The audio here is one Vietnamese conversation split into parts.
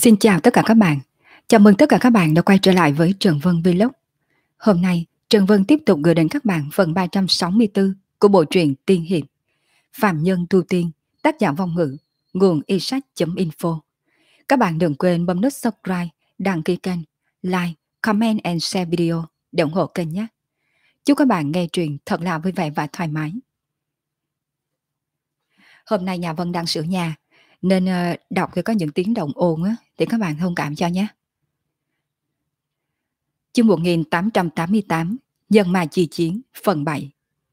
Xin chào tất cả các bạn. Chào mừng tất cả các bạn đã quay trở lại với Trần Vân Vlog. Hôm nay, Trần Vân tiếp tục gửi đến các bạn phần 364 của bộ truyện Tiên Hiệp Phạm Nhân Tu Tiên, tác giả Vong Ngữ, nguồn iSac.info. Các bạn đừng quên bấm nút subscribe, đăng ký kênh, like, comment and share video để ủng hộ kênh nhé. Chúc các bạn nghe truyện thật là vui vẻ và thoải mái. Hôm nay nhà Vân đang sửa nhà, nên đọc thì có những tiếng động ồn á, thì các bạn thông cảm cho nhé. Chương 1888, Nhân Ma Chi Chiến, phần 7.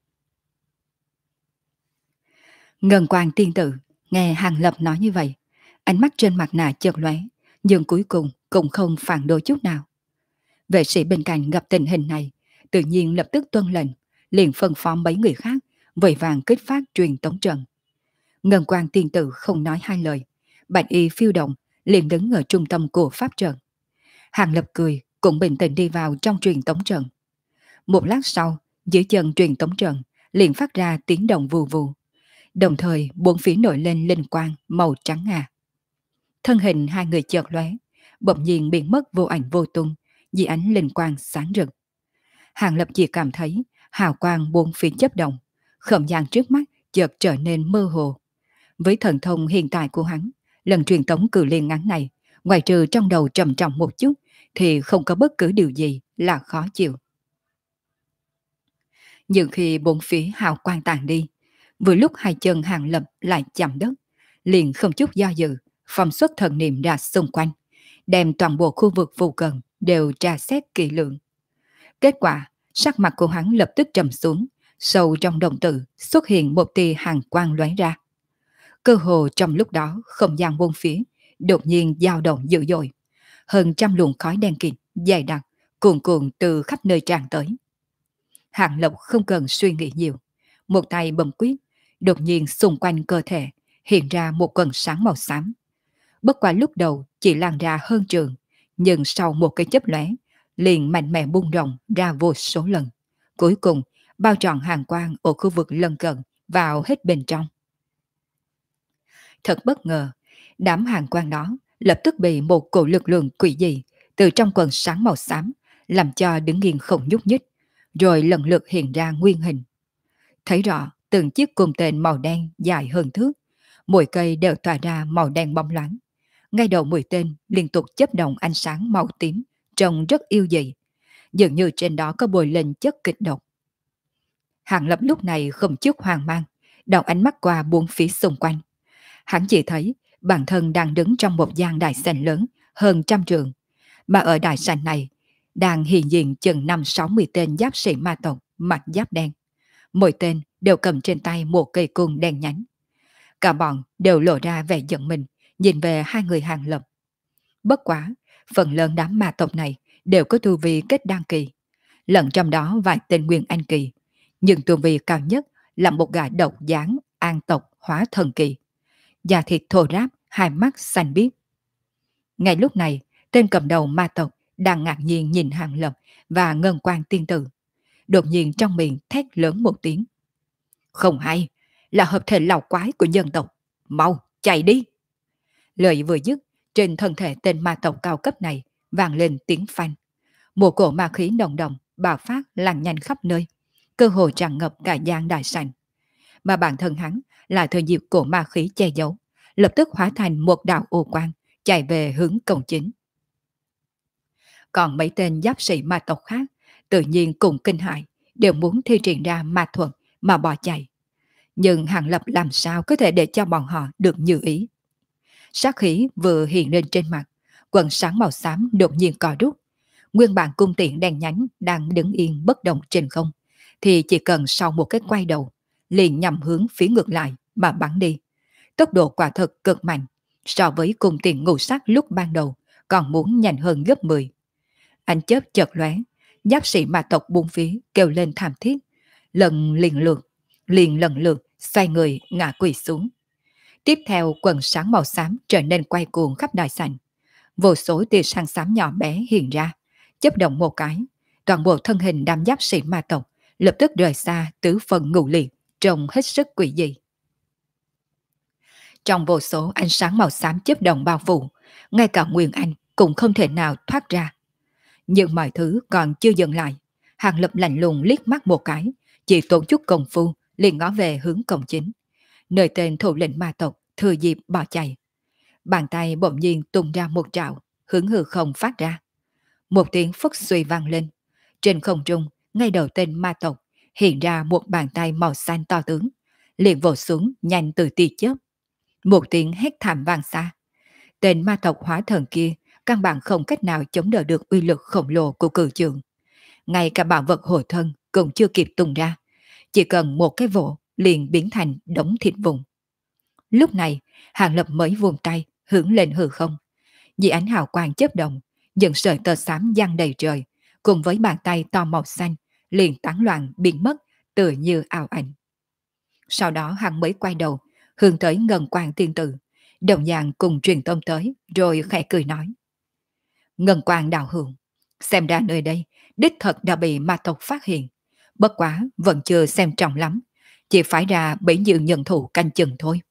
Ngân Quang tiên tử nghe Hàng Lập nói như vậy, ánh mắt trên mặt nạ chợt lóe, nhưng cuối cùng cũng không phản đối chút nào. Vệ sĩ bên cạnh gặp tình hình này, tự nhiên lập tức tuân lệnh, liền phân phó mấy người khác, vội vàng kích phát truyền tống trận. Ngân Quang tiên tử không nói hai lời, bạch y phiêu động, liền đứng ở trung tâm của pháp trận. Hàng Lập cười, cũng bình tĩnh đi vào trong truyền tống trận. Một lát sau, dưới chân truyền tống trận liền phát ra tiếng động vù vù. Đồng thời bốn phía nổi lên linh quang màu trắng ngà. Thân hình hai người chợt lóe, bỗng nhiên biến mất vô ảnh vô tung, dưới ánh linh quang sáng rực. Hàng Lập chỉ cảm thấy hào quang bốn phía chớp động, không gian trước mắt chợt trở nên mơ hồ. Với thần thông hiện tại của hắn, lần truyền tống cự liên ngắn này, ngoài trừ trong đầu trầm trọng một chút, thì không có bất cứ điều gì là khó chịu. Nhưng khi bốn phía hào quang tàn đi, vừa lúc hai chân Hàng Lập lại chạm đất, liền không chút do dự, phóng xuất thần niệm ra xung quanh, đem toàn bộ khu vực phụ cận đều tra xét kỹ lưỡng. Kết quả, sắc mặt của hắn lập tức trầm xuống, sâu trong đồng tử xuất hiện một tia hàn quang lóe ra. Cơ hồ trong lúc đó, không gian bốn phía đột nhiên dao động dữ dội, hơn trăm luồng khói đen kịt dày đặc cuồn cuộn từ khắp nơi tràn tới. Hàng Lập không cần suy nghĩ nhiều, một tay bấm quyết, đột nhiên xung quanh cơ thể hiện ra một quần sáng màu xám. Bất quá lúc đầu chỉ lan ra hơn trường, nhưng sau một cái chớp lóe, liền mạnh mẽ bung rộng ra vô số lần. Cuối cùng, bao trọn hàng quang ở khu vực lân cận vào hết bên trong. Thật bất ngờ, đám hàng quang đó lập tức bị một cổ lực lượng quỷ dị từ trong quần sáng màu xám làm cho đứng nghiêng không nhúc nhích, rồi lần lượt hiện ra nguyên hình. Thấy rõ từng chiếc cung tên màu đen dài hơn thước, mỗi cây đều tỏa ra màu đen bóng loáng. Ngay đầu mũi tên liên tục chớp động ánh sáng màu tím, trông rất yêu dị, dường như trên đó có bồi lên chất kịch độc. Hàng Lập lúc này không chút hoang mang, đảo ánh mắt qua bốn phía xung quanh. Hắn chỉ thấy bản thân đang đứng trong một gian đại sảnh lớn hơn trăm trường, mà ở đại sảnh này đang hiện diện chừng 5-60 tên giáp sĩ ma tộc mặc giáp đen. Mỗi tên đều cầm trên tay một cây cung đen nhánh. Cả bọn đều lộ ra vẻ giận mình, nhìn về hai người Hàng Lập. Bất quá, phần lớn đám ma tộc này đều có tu vi kết đan kỳ, lẫn trong đó vài tên nguyên anh kỳ, nhưng tu vi cao nhất là một gã độc dáng an tộc hóa thần kỳ, da thịt thô ráp, hai mắt xanh biếc. Ngay lúc này, tên cầm đầu ma tộc đang ngạc nhiên nhìn Hàng Lập và Ngân Quang tiên tử. Đột nhiên trong miệng thét lớn một tiếng. Không hay, là hợp thể lão quái của nhân tộc. Mau, chạy đi! Lời vừa dứt, trên thân thể tên ma tộc cao cấp này vang lên tiếng phanh. Một cổ ma khí nồng đậm bạo phát lan nhanh khắp nơi, cơ hồ tràn ngập cả gian đại sảnh. Mà bản thân hắn là thời dịp cổ ma khí che giấu, lập tức hóa thành một đạo ô quang, chạy về hướng cổng chính. Còn mấy tên giáp sĩ ma tộc khác tự nhiên cùng kinh hãi, đều muốn thi triển ra ma thuật mà bỏ chạy. Nhưng Hàng Lập làm sao có thể để cho bọn họ được như ý. Sát khí vừa hiện lên trên mặt, quần sáng màu xám đột nhiên co rút. Nguyên bản cung tiễn đèn nhánh đang đứng yên bất động trên không, thì chỉ cần sau một cái quay đầu, liền nhằm hướng phía ngược lại mà bắn đi. Tốc độ quả thực cực mạnh, so với cung tiễn ngũ sắc lúc ban đầu còn muốn nhanh hơn gấp 10. Ánh chớp chợt lóe, giáp sĩ ma tộc bốn phía kêu lên thảm thiết, liền lần lượt xoay người ngã quỵ xuống. Tiếp theo quần sáng màu xám trở nên quay cuồng khắp đại sảnh. Vô số tia sáng xám nhỏ bé hiện ra, chớp động một cái, toàn bộ thân hình đám giáp sĩ ma tộc lập tức rời xa tứ phần ngũ liệt, trông hết sức quỷ dị. Trong vô số ánh sáng màu xám chớp động bao phủ, ngay cả Nguyên Anh cũng không thể nào thoát ra. Nhưng mọi thứ còn chưa dừng lại. Hàng Lập lạnh lùng liếc mắt một cái, chỉ tốn chút công phu liền ngó về hướng cổng chính, nơi tên thủ lĩnh ma tộc thừa dịp bỏ chạy. Bàn tay bỗng nhiên tung ra một trảo, hướng hư không phát ra. Một tiếng phất suy vang lên. Trên không trung, ngay đầu tên ma tộc, hiện ra một bàn tay màu xanh to tướng, liền vồ xuống nhanh từ tia chớp. Một tiếng hét thảm vang xa. Tên ma tộc hóa thần kia căn bản không cách nào chống đỡ được uy lực khổng lồ của cự trường. Ngay cả bảo vật hồi thân cũng chưa kịp tung ra. Chỉ cần một cái vỗ liền biến thành đống thịt vụn. Lúc này, Hàng Lập mới vùng tay, hướng lên hư không. Vì ánh hào quang chớp động, những sợi tơ xám giăng đầy trời, cùng với bàn tay to màu xanh, liền tán loạn biến mất, tựa như ảo ảnh. Sau đó hắn mới quay đầu, hướng tới Ngân Quang tiên tử, đồng dạng cùng truyền tông tới, rồi khẽ cười nói. Ngân Quang đạo hữu, xem ra nơi đây, đích thật đã bị ma tộc phát hiện. Bất quá, vẫn chưa xem trọng lắm, chỉ phải ra bấy nhiêu nhân thủ canh chừng thôi.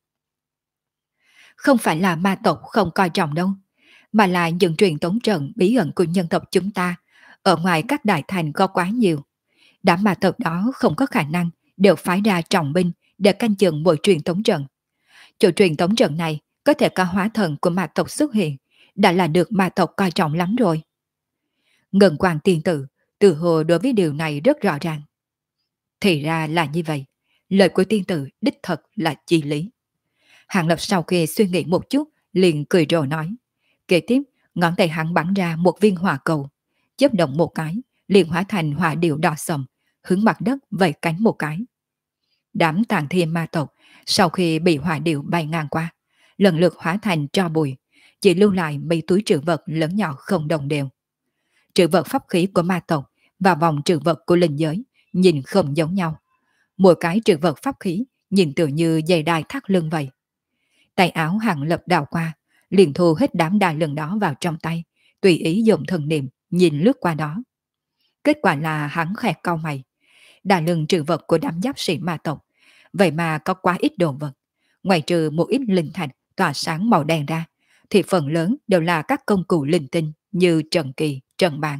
Không phải là ma tộc không coi trọng đâu, mà là những truyền tống trận bí ẩn của nhân tộc chúng ta, ở ngoài các đại thành có quá nhiều. Đám ma tộc đó không có khả năng đều phái ra trọng binh để canh chừng mỗi truyền tống trận. Chỗ truyền tống trận này có thể có hóa thần của ma tộc xuất hiện, đã là được ma tộc coi trọng lắm rồi. Ngân Quang tiên tử từ hồ đối với điều này rất rõ ràng. Thì ra là như vậy, lời của tiên tử đích thật là chi lý. Hàng Lập sau khi suy nghĩ một chút, liền cười rồi nói. Kế tiếp, ngón tay hắn bắn ra một viên hỏa cầu, chớp động một cái, liền hóa thành hỏa điệu đỏ sầm, hướng mặt đất vẫy cánh một cái. Đám tàn thiên ma tộc, sau khi bị hỏa điệu bay ngang qua, lần lượt hóa thành tro bụi, chỉ lưu lại mấy túi trữ vật lớn nhỏ không đồng đều. Trữ vật pháp khí của ma tộc và vòng trữ vật của linh giới nhìn không giống nhau. Mỗi cái trữ vật pháp khí nhìn tựa như dây đai thắt lưng vậy. Tay áo Hàng Lập đào qua, liền thu hết đám đai lưng đó vào trong tay, tùy ý dùng thần niệm nhìn lướt qua đó. Kết quả là hắn khẽ cau mày. Đai lưng trữ vật của đám giáp sĩ ma tộc, vậy mà có quá ít đồ vật. Ngoài trừ một ít linh thạch tỏa sáng màu đen ra, thì phần lớn đều là các công cụ linh tinh như trần kỳ, trần bàn.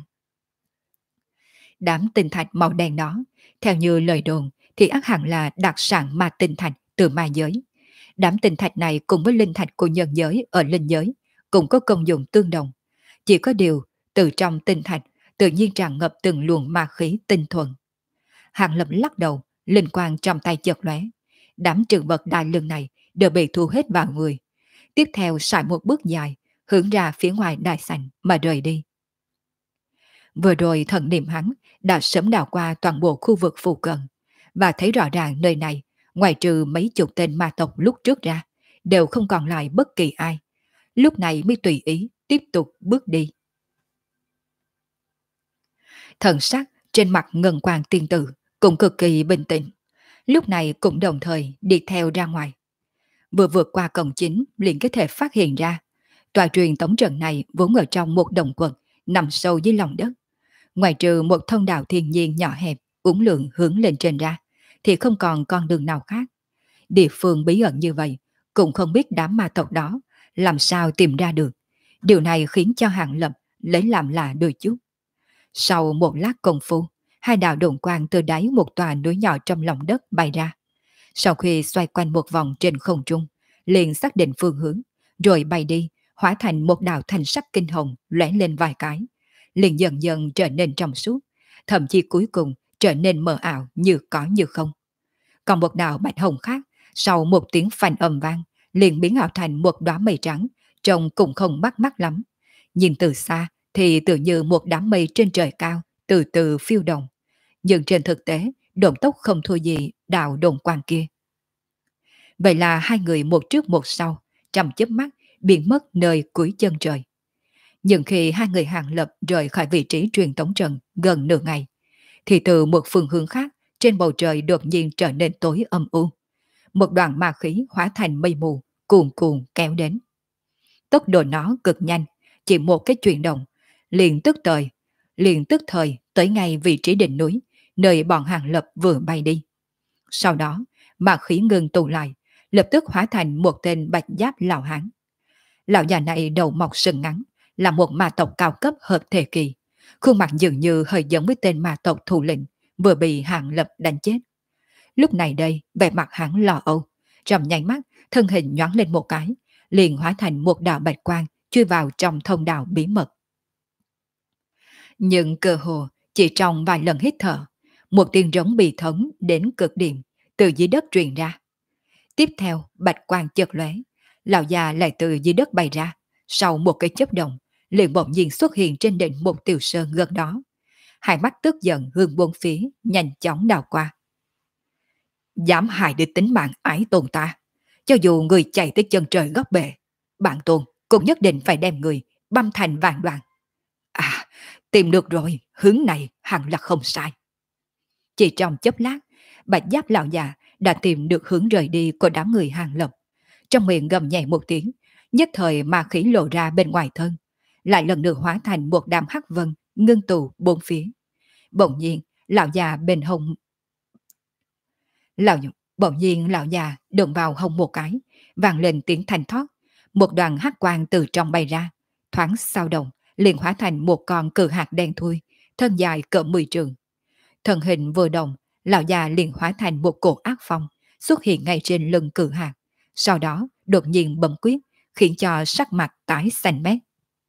Đám tinh thạch màu đen đó, theo như lời đồn, thì ắt hẳn là đặc sản ma tinh thạch từ ma giới. Đám tinh thạch này cùng với linh thạch của nhân giới ở linh giới cũng có công dụng tương đồng. Chỉ có điều, từ trong tinh thạch tự nhiên tràn ngập từng luồng ma khí tinh thuần. Hàng Lập lắc đầu, linh quang trong tay chợt lóe. Đám trữ vật đai lưng này đều bị thu hết vào người. Tiếp theo sải một bước dài, hướng ra phía ngoài đại sảnh mà rời đi. Vừa rồi thần niệm hắn đã sớm đào qua toàn bộ khu vực phụ cận, và thấy rõ ràng nơi này, ngoài trừ mấy chục tên ma tộc lúc trước ra, đều không còn lại bất kỳ ai. Lúc này mới tùy ý tiếp tục bước đi. Thần sắc trên mặt Ngân Quang tiên tử cũng cực kỳ bình tĩnh. Lúc này cũng đồng thời đi theo ra ngoài. Vừa vượt qua cổng chính liền có thể phát hiện ra, tòa truyền tống trận này vốn ở trong một đồng quật nằm sâu dưới lòng đất. Ngoài trừ một thông đạo thiên nhiên nhỏ hẹp, uốn lượn hướng lên trên ra, thì không còn con đường nào khác. Địa phương bí ẩn như vậy, cũng không biết đám ma tộc đó làm sao tìm ra được. Điều này khiến cho Hàng Lập lấy làm lạ đôi chút. Sau một lát công phu, hai đạo đồn quang từ đáy một tòa núi nhỏ trong lòng đất bay ra. Sau khi xoay quanh một vòng trên không trung, liền xác định phương hướng, rồi bay đi, hóa thành một đạo thanh sắc kinh hồng lóe lên vài cái, liền dần dần trở nên trong suốt, thậm chí cuối cùng trở nên mờ ảo như có như không. Còn một đạo bạch hồng khác, sau một tiếng phanh ầm vang, liền biến ảo thành một đóa mây trắng, trông cũng không bắt mắt lắm. Nhìn từ xa thì tự như một đám mây trên trời cao, từ từ phiêu động. Nhưng trên thực tế, độn tốc không thua gì đạo đồn quang kia. Vậy là hai người một trước một sau, trong chớp mắt, biến mất nơi cuối chân trời. Nhưng khi hai người Hàng Lập rời khỏi vị trí truyền tống trận gần nửa ngày, thì từ một phương hướng khác, trên bầu trời đột nhiên trở nên tối âm u. Một đoàn ma khí hóa thành mây mù, cuồn cuộn kéo đến. Tốc độ nó cực nhanh, chỉ một cái chuyển động, liền tức thời tới ngay vị trí đỉnh núi, nơi bọn Hàng Lập vừa bay đi. Sau đó, ma khí ngừng tụ lại, lập tức hóa thành một tên bạch giáp lão hán. Lão già này đầu mọc sừng ngắn, là một ma tộc cao cấp hợp thể kỳ. Khuôn mặt dường như hơi giống với tên ma tộc thủ lĩnh vừa bị Hàng Lập đánh chết. Lúc này đây, vẻ mặt hắn lo âu, trong nháy mắt, thân hình nhoáng lên một cái, liền hóa thành một đạo bạch quang chui vào trong thông đạo bí mật. Nhưng cơ hồ chỉ trong vài lần hít thở, một tiếng rống bi thống đến cực điểm từ dưới đất truyền ra. Tiếp theo, bạch quang chợt lóe, lão già lại từ dưới đất bay ra, sau một cái chớp động, liền bỗng nhiên xuất hiện trên đỉnh một tiểu sơn gần đó. Hai mắt tức giận hướng bốn phía, nhanh chóng đào qua. Dám hại để tính mạng ái tôn ta, cho dù người chạy tới chân trời góc bể, bản tôn cũng nhất định phải đem người băm thành vạn đoạn. À, tìm được rồi, hướng này hẳn là không sai. Chỉ trong chốc lát, bạch giáp lão già đã tìm được hướng rời đi của đám người Hàng Lập. Trong miệng gầm nhẹ một tiếng, nhất thời ma khí lộ ra bên ngoài thân, lại lần nữa hóa thành một đám hắc vân ngưng tụ bốn phía. Bỗng nhiên, lão già bên hông lão bỗng nhiên lão già đụng vào hông một cái, vang lên tiếng thanh thoát, một đoàn hắc quang từ trong bay ra, thoáng sau động, liền hóa thành một con cự hạt đen thui, thân dài cỡ 10 trượng. Thân hình vừa động, lão già liền hóa thành một cổ ác phong, xuất hiện ngay trên lưng cự hạt. Sau đó, đột nhiên bấm quyết, khiến cho sắc mặt tái xanh mét.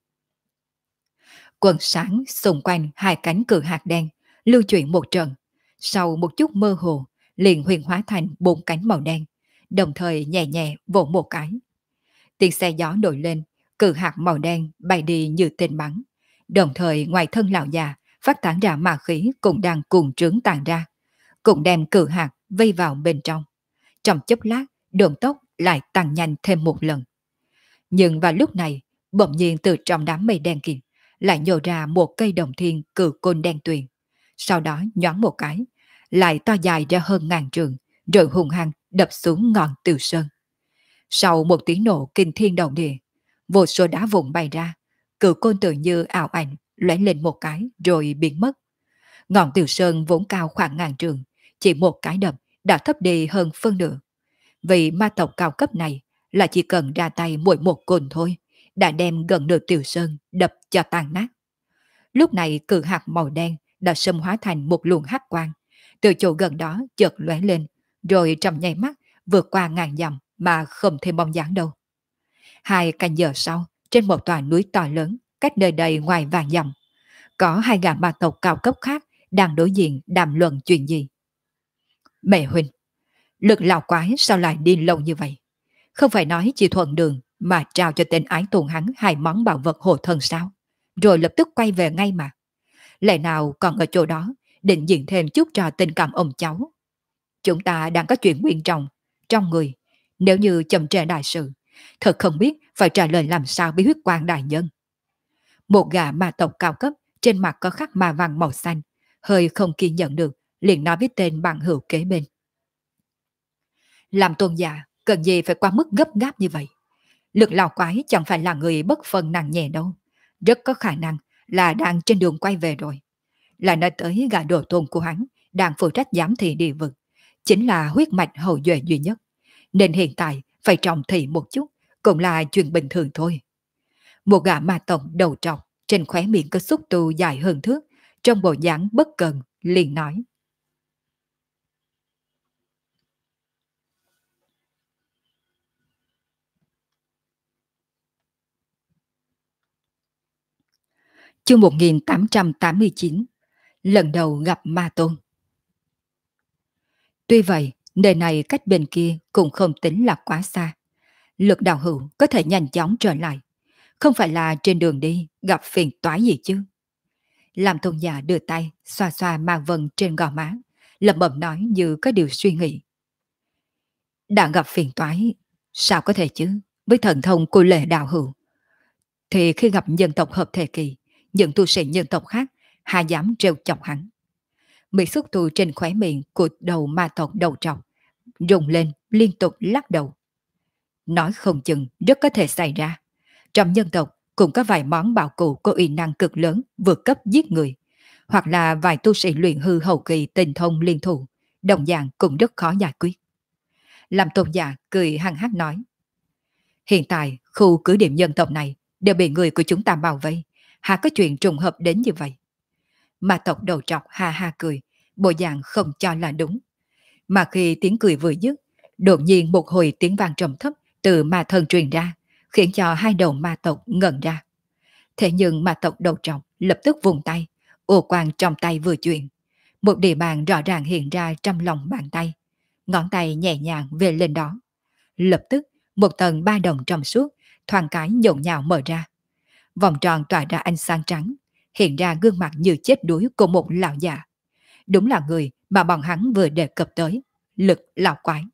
Quần sáng xung quanh hai cánh cự hạt đen, lưu chuyển một trận. Sau một chút mơ hồ, liền huyền hóa thành 4 cánh màu đen, đồng thời nhẹ nhẹ vỗ một cái. Tiếng xe gió nổi lên, cự hạt màu đen bay đi như tên bắn. Đồng thời ngoài thân lão già, phát tán ra ma khí cũng đang cuồng trướng tàn ra, cũng đem cự hạt vây vào bên trong. Trong chốc lát, đường tốc lại tăng nhanh thêm một lần. Nhưng vào lúc này, bỗng nhiên từ trong đám mây đen kia lại nhô ra một cây đồng thiên cự côn đen tuyền. Sau đó nhoáng một cái, lại to dài ra hơn ngàn trường, rồi hùng hăng đập xuống ngọn Tiểu Sơn. Sau một tiếng nổ kinh thiên động địa, vô số đá vụn bay ra, cự côn tự như ảo ảnh lóe lên một cái rồi biến mất. Ngọn Tiểu Sơn vốn cao khoảng ngàn trường, chỉ một cái đập đã thấp đi hơn phân nửa. Vì ma tộc cao cấp này là chỉ cần ra tay mỗi một côn thôi, đã đem gần nửa Tiểu Sơn đập cho tan nát. Lúc này cự hạt màu đen đã xâm hóa thành một luồng hắc quang, từ chỗ gần đó chợt lóe lên, rồi trong nháy mắt vượt qua ngàn dặm mà không thêm bóng dáng đâu. 2 canh giờ sau, trên một tòa núi to lớn, cách nơi đây ngoài vàng dặm, có 2 gã ma tộc cao cấp khác đang đối diện đàm luận chuyện gì. Mẹ huynh, lực lão quái sao lại đi lâu như vậy? Không phải nói chỉ thuận đường mà trao cho tên ái tồn hắn 2 món bảo vật hộ thân sao? Rồi lập tức quay về ngay mà. Lẽ nào còn ở chỗ đó định diện thêm chút trò tình cảm ông cháu? Chúng ta đang có chuyện quan trọng trong người, nếu như chậm trễ đại sự, thật không biết phải trả lời làm sao với huyết quang đại nhân. Một gã ma tộc cao cấp trên mặt có khắc ma văn màu xanh, hơi không kiên nhận được, liền nói với tên bằng hữu kế bên. Làm tôn giả, cần gì phải qua mức gấp gáp như vậy? Lực lão quái chẳng phải là người bất phân nặng nhẹ đâu, rất có khả năng là đang trên đường quay về rồi. Lại nói tới gã đồ tôn của hắn đang phụ trách giám thị địa vực, chính là huyết mạch hậu duệ duy nhất, nên hiện tại phải trọng thị một chút cũng là chuyện bình thường thôi. Một gã ma tộc đầu trọc trên khóe miệng có xúc tu dài hơn thước, trong bộ dáng bất cần liền nói. Chương 1889, lần đầu gặp ma tôn. Tuy vậy, nơi này cách bên kia cũng không tính là quá xa. Lực đạo hữu có thể nhanh chóng trở lại, không phải là trên đường đi gặp phiền toái gì chứ. Làm tôn giả đưa tay xoa xoa ma vân trên gò má, lẩm bẩm nói như có điều suy nghĩ. Đã gặp phiền toái, sao có thể chứ, với thần thông của lệ đạo hữu. Thì khi gặp nhân tộc hợp thể kỳ, những tu sĩ nhân tộc khác hà dám trêu chọc hắn. Mỹ xúc tu trên khóe miệng của đầu ma tộc đầu trọc rung lên liên tục lắc đầu. Nói không chừng rất có thể xảy ra. Trong nhân tộc cũng có vài món bảo cụ có uy năng cực lớn vượt cấp giết người, hoặc là vài tu sĩ luyện hư hậu kỳ tinh thông liên thủ, đồng dạng cũng rất khó giải quyết. Làm tôn giả cười hăng hắc nói. Hiện tại, khu cứ điểm dân tộc này đều bị người của chúng ta bao vây. Há có chuyện trùng hợp đến như vậy? Ma tộc đầu trọc ha ha cười, bộ dạng không cho là đúng. Mà khi tiếng cười vừa dứt, đột nhiên một hồi tiếng vang trầm thấp từ ma thân truyền ra, khiến cho hai đầu ma tộc ngẩn ra. Thế nhưng ma tộc đầu trọc lập tức vùng tay, ô quang trong tay vừa chuyển. Một địa bàn rõ ràng hiện ra trong lòng bàn tay. Ngón tay nhẹ nhàng về lên đó. Lập tức, một tầng ba đồng trong suốt, thoáng cái nhộn nhạo mở ra. Vòng tròn tỏa ra ánh sáng trắng, hiện ra gương mặt như chết đuối của một lão già. Đúng là người mà bọn hắn vừa đề cập tới, Lực lão quái.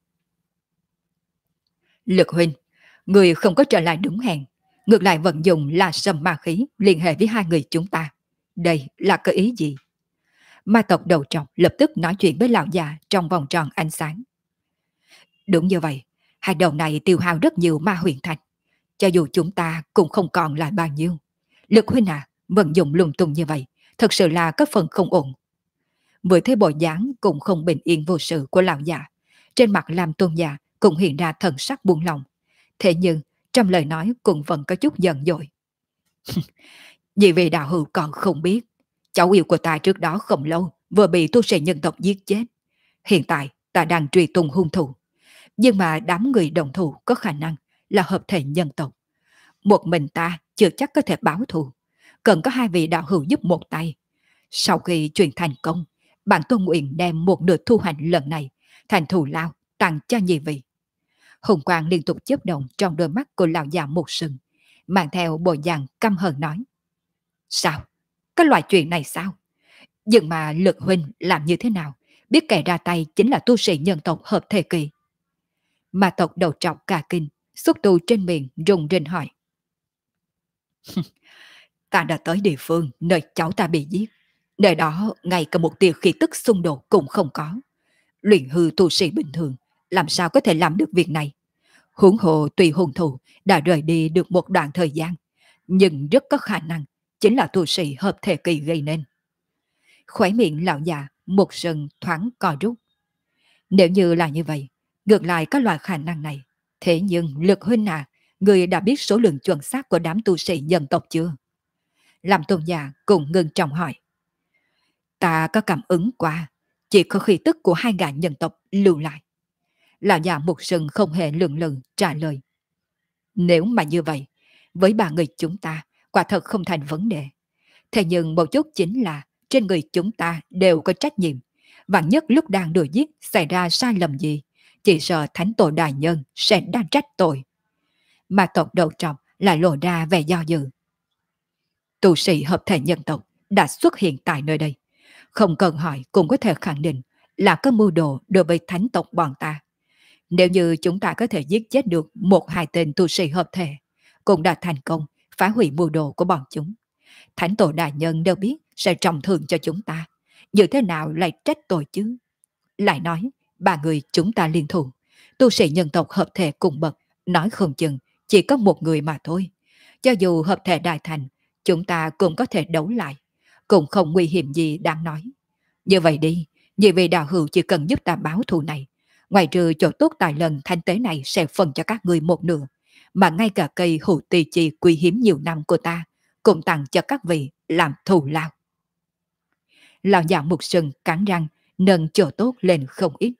Lực huynh, người không có trở lại đúng hẹn, ngược lại vận dụng là sâm ma khí liên hệ với hai người chúng ta. Đây là cái ý gì? Ma tộc đầu trọc lập tức nói chuyện với lão già trong vòng tròn ánh sáng. Đúng như vậy, hai đầu này tiêu hao rất nhiều ma huyền thạch. Cho dù chúng ta cũng không còn lại bao nhiêu. Lực huynh à, vận dụng lung tung như vậy, thật sự là có phần không ổn. Vừa thấy bộ dáng cũng không bình yên vô sự của lão già, trên mặt Lam Tôn già cũng hiện ra thần sắc buông lòng. Thế nhưng, trong lời nói cũng vẫn có chút giận dỗi. Vì vị đạo hữu còn không biết, cháu yêu của ta trước đó không lâu vừa bị tu sĩ nhân tộc giết chết. Hiện tại ta đang truy tung hung thủ. Nhưng mà đám người đồng thủ có khả năng là hợp thể nhân tộc. Một mình ta chưa chắc có thể báo thù. Cần có hai vị đạo hữu giúp một tay. Sau khi truyền thành công, bản tôn nguyện đem một nửa thu hoạch lần này thành thù lao tặng cho nhị vị. Hùng quang liên tục chớp động trong đôi mắt của lão già một sừng, mang theo bộ dạng căm hờn nói. Sao? Có loại chuyện này sao? Nhưng mà Lực huynh làm như thế nào? Biết kẻ ra tay chính là tu sĩ nhân tộc hợp thể kỳ. Ma tộc đầu trọc cả kinh, xuất tu trên miệng rùng rinh hỏi. Ta đã tới địa phương nơi cháu ta bị giết. Nơi đó ngay cả một tia khí tức xung đột cũng không có. Luyện hư tu sĩ bình thường làm sao có thể làm được việc này? Huống hồ tùy hung thủ đã rời đi được một đoạn thời gian, nhưng rất có khả năng chính là tu sĩ hợp thể kỳ gây nên. Khóe miệng lão già một sừng thoáng co rút. Nếu như là như vậy, ngược lại có loại khả năng này. Thế nhưng Lực huynh à, người đã biết số lượng chuẩn xác của đám tu sĩ dân tộc chưa? Làm tôn giả cũng ngưng trọng hỏi. Ta có cảm ứng qua, chỉ có khí tức của hai gã nhân tộc lưu lại. Lão già một sừng không hề lường lừng trả lời. Nếu mà như vậy, với ba người chúng ta, quả thật không thành vấn đề. Thế nhưng một chút chính là trên người chúng ta đều có trách nhiệm. Vạn nhất lúc đang đuổi giết xảy ra sai lầm gì, chỉ sợ thánh tổ đại nhân sẽ đang trách tội. Mà tộc đầu trọc lại lộ ra vẻ do dự. Tu sĩ hợp thể nhân tộc đã xuất hiện tại nơi đây. Không cần hỏi cũng có thể khẳng định là có mưu đồ đối với thánh tộc bọn ta. Nếu như chúng ta có thể giết chết được một hai tên tu sĩ hợp thể, cũng đã thành công phá hủy mưu đồ của bọn chúng. Thánh tổ đại nhân đều biết sẽ trọng thưởng cho chúng ta. Như thế nào lại trách tội chứ? Lại nói, ba người chúng ta liên thủ, tu sĩ nhân tộc hợp thể cùng bậc, nói không chừng chỉ có một người mà thôi. Cho dù hợp thể đại thành, chúng ta cũng có thể đấu lại, cũng không nguy hiểm gì đáng nói. Như vậy đi, nhị vị đạo hữu chỉ cần giúp ta báo thù này, ngoài trừ chỗ tốt tại lần thanh tế này sẽ phân cho các người một nửa, mà ngay cả cây hủ tì chi quý hiếm nhiều năm của ta cũng tặng cho các vị làm thù lao. Lão già mục sừng cắn răng, nâng chỗ tốt lên không ít.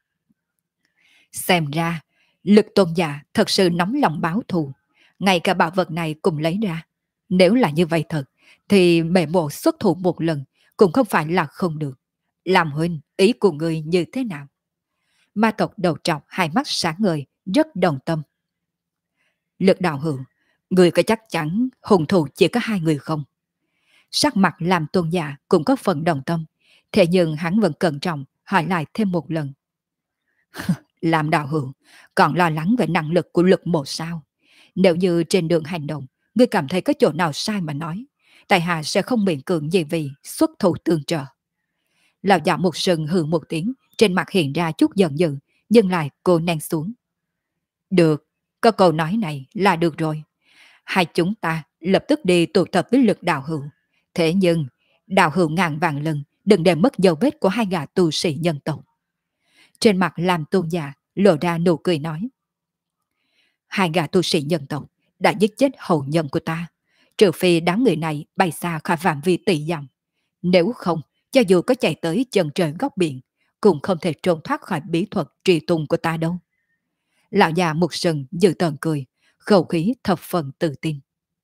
Xem ra, Lực tôn giả thật sự nóng lòng báo thù, ngay cả bảo vật này cũng lấy ra. Nếu là như vậy thật, thì mẹ mộ xuất thủ một lần cũng không phải là không được. Làm huynh, ý của người như thế nào? Ma tộc đầu trọc hai mắt sáng ngời, rất đồng tâm. Lực đạo hữu, người có chắc chắn hùng thủ chỉ có hai người không? Sắc mặt làm tôn giả cũng có phần đồng tâm, thế nhưng hắn vẫn cẩn trọng hỏi lại thêm một lần. Làm đạo hữu, còn lo lắng về năng lực của Lực một sao? Nếu như trên đường hành động, ngươi cảm thấy có chỗ nào sai mà nói, tại hạ sẽ không miễn cưỡng gì vì xuất thủ tương trợ. Lão già một sừng hừ một tiếng, trên mặt hiện ra chút giận dữ, nhưng lại cô nén xuống. Được, có câu nói này là được rồi. Hai chúng ta lập tức đi tụ tập với Lực đạo hữu. Thế nhưng, đạo hữu ngàn vàng lần đừng để mất dấu vết của hai gã tu sĩ nhân tộc. Trên mặt làm tôn giả lộ ra nụ cười nói. Hai gã tu sĩ nhân tộc đã giết chết hậu nhân của ta, trừ phi đám người này bay xa khỏi phạm vi tỷ dặm. Nếu không, cho dù có chạy tới chân trời góc biển, cũng không thể trốn thoát khỏi bí thuật truy tung của ta đâu. Lão già một sừng dự tợn cười, khẩu khí thập phần tự tin.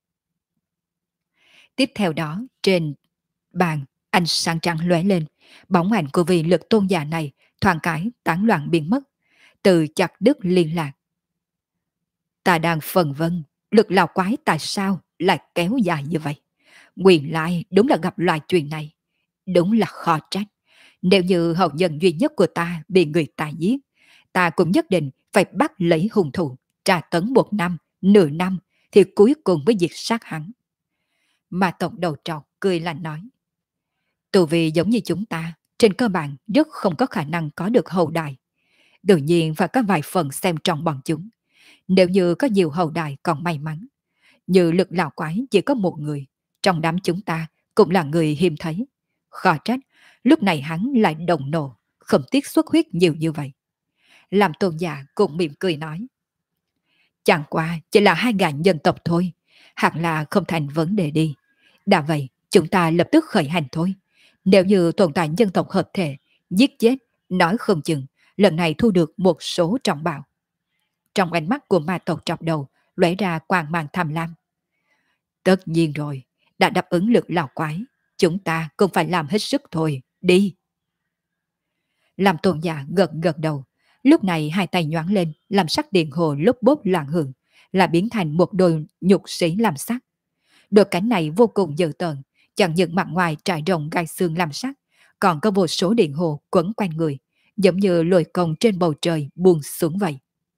Tiếp theo đó, trên bàn, ánh sáng trắng lóe lên, bóng ảnh của vị lực tôn giả này thoáng cái tán loạn biến mất, từ chặt đứt liên lạc. Ta đang phân vân, lực lão quái tại sao lại kéo dài như vậy? Nguyên lai đúng là gặp loại chuyện này. Đúng là khó trách. Nếu như hậu nhân duy nhất của ta bị người ta giết, ta cũng nhất định phải bắt lấy hung thủ, tra tấn 1 năm, nửa năm, thì cuối cùng mới diệt sát hắn. Mà tộc đầu trọc cười lạnh nói. Tù vì giống như chúng ta, trên cơ bản rất không có khả năng có được hậu đại. Đương nhiên phải có vài phần xem trọng bọn chúng. Nếu như có nhiều hậu đại còn may mắn, như lực lão quái chỉ có một người, trong đám chúng ta cũng là người hiếm thấy. Khó trách, lúc này hắn lại đồng nộ, không tiếc xuất huyết nhiều như vậy. Làm tôn giả cũng mỉm cười nói. Chẳng qua chỉ là 2 gã nhân tộc thôi, hẳn là không thành vấn đề đi. Đã vậy, chúng ta lập tức khởi hành thôi. Nếu như tồn tại nhân tộc hợp thể, giết chết, nói không chừng, lần này thu được một số trọng bảo. Trong ánh mắt của ma tộc trọc đầu, lóe ra quang mang tham lam. Tất nhiên rồi, đã đáp ứng lực lão quái, chúng ta cũng phải làm hết sức thôi, đi. Làm tôn giả gật gật đầu, lúc này hai tay nhoáng lên, làm sắc điện hồ lốp bốp loạn hưởng, là biến thành một đôi nhục sĩ làm sắc. Đôi cánh này vô cùng dữ tợn, chẳng những mặt ngoài trải rộng gai xương làm sắc, còn có vô số điện hồ quấn quanh người, giống như lồi công trên bầu trời buông xuống vậy.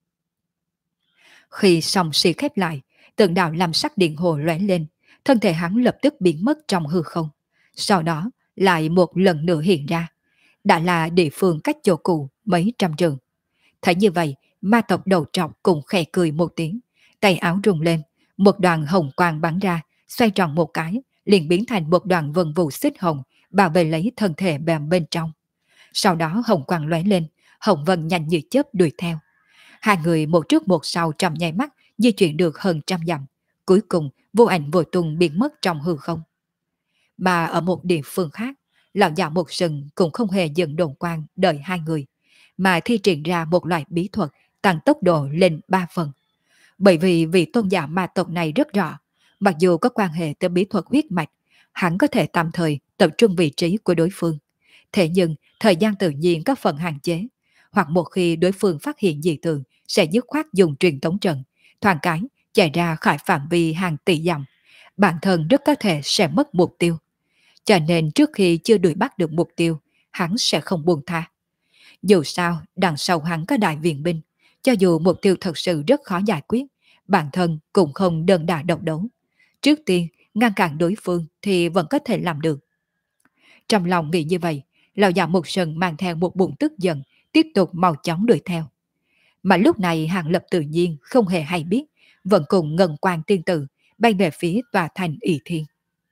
Khi song xì khép lại, từng đạo làm sắc điện hồ lóe lên, thân thể hắn lập tức biến mất trong hư không. Sau đó lại một lần nữa hiện ra, đã là địa phương cách chỗ cũ mấy trăm trường. Thấy như vậy, ma tộc đầu trọc cùng khẽ cười một tiếng, tay áo rung lên, một đoàn hồng quang bắn ra, xoay tròn một cái, liền biến thành một đoàn vân vụ xích hồng, bảo vệ lấy thân thể bèm bên trong. Sau đó hồng quang lóe lên, hồng vân nhanh như chớp đuổi theo. Hai người một trước một sau trong nháy mắt di chuyển được hơn 100 dặm, cuối cùng vô ảnh vô tung biến mất trong hư không. Mà ở một địa phương khác, lão già một sừng cũng không hề dừng đồn quang đợi hai người, mà thi triển ra một loại bí thuật tăng tốc độ lên 3 phần. Bởi vì vị tôn giả ma tộc này rất rõ, mặc dù có quan hệ tới bí thuật huyết mạch, hắn có thể tạm thời tập trung vị trí của đối phương. Thế nhưng, thời gian tự nhiên có phần hạn chế, hoặc một khi đối phương phát hiện dị thường, sẽ dứt khoát dùng truyền tống trận, thoáng cái chạy ra khỏi phạm vi hàng tỷ dặm. Bản thân rất có thể sẽ mất mục tiêu. Cho nên trước khi chưa đuổi bắt được mục tiêu, hắn sẽ không buông tha. Dù sao, đằng sau hắn có đại viện binh, cho dù mục tiêu thật sự rất khó giải quyết, bản thân cũng không đơn đà độc đấu. Trước tiên, ngăn cản đối phương thì vẫn có thể làm được. Trong lòng nghĩ như vậy, lão già một sừng mang theo một bụng tức giận, tiếp tục mau chóng đuổi theo. Mà lúc này Hàng Lập tự nhiên không hề hay biết, vẫn cùng ngân quang tiên tử bay về phía tòa thành ỷ thiên.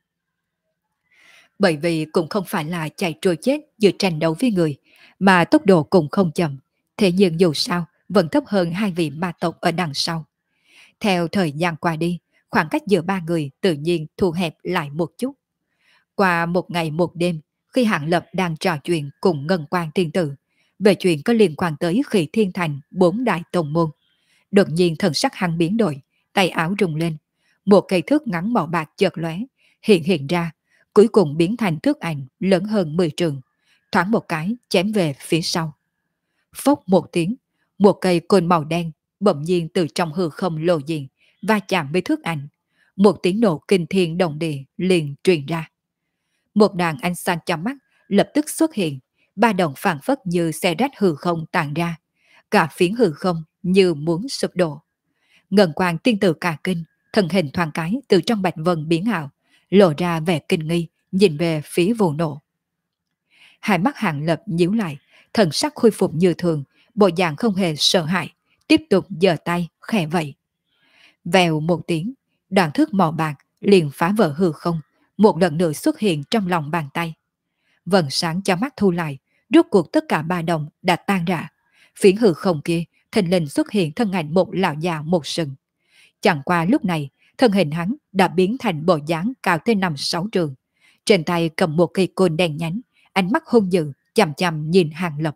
Bởi vì cũng không phải là chạy trôi chết giữa tranh đấu với người, mà tốc độ cũng không chậm, thế nhưng dù sao vẫn thấp hơn hai vị ma tộc ở đằng sau. Theo thời gian qua đi, khoảng cách giữa ba người tự nhiên thu hẹp lại một chút. Qua một ngày một đêm, khi Hạng Lập đang trò chuyện cùng Ngân Quang Tiên Tử về chuyện có liên quan tới Khỉ Thiên Thành 4 đại tông môn, đột nhiên thần sắc hắn biến đổi, tay áo rung lên, một cây thước ngắn màu bạc chợt lóe, hiện ra, cuối cùng biến thành thước ảnh lớn hơn 10 trường, thoáng một cái chém về phía sau. Phốc một tiếng, một cây côn màu đen bỗng nhiên từ trong hư không lộ diện, va chạm với thước ảnh. Một tiếng nổ kinh thiên động địa liền truyền ra. Một đoàn ánh sáng chói mắt lập tức xuất hiện, ba động phảng phất như xe rách hư không tàn ra, cả phiến hư không như muốn sụp đổ. Ngân Quang tiên tử cả kinh, thân hình thoáng cái từ trong bạch vân biến ảo, lộ ra vẻ kinh nghi, nhìn về phía vụ nổ. Hai mắt Hạng Lập nhíu lại, thần sắc khôi phục như thường, bộ dạng không hề sợ hãi, tiếp tục giơ tay khẽ vậy. Vèo một tiếng, đoạn thước màu bạc liền phá vỡ hư không, một lần nữa xuất hiện trong lòng bàn tay. Vầng sáng cho mắt thu lại, rốt cuộc tất cả ba đồng đã tan rã, phiến hư không kia thình lình xuất hiện thân ảnh một lão già một sừng. Chẳng qua lúc này, thân hình hắn đã biến thành bộ dáng cao tới 5-6 trường. Trên tay cầm một cây côn đen nhánh, ánh mắt hung dữ, chằm chằm nhìn Hàng Lập.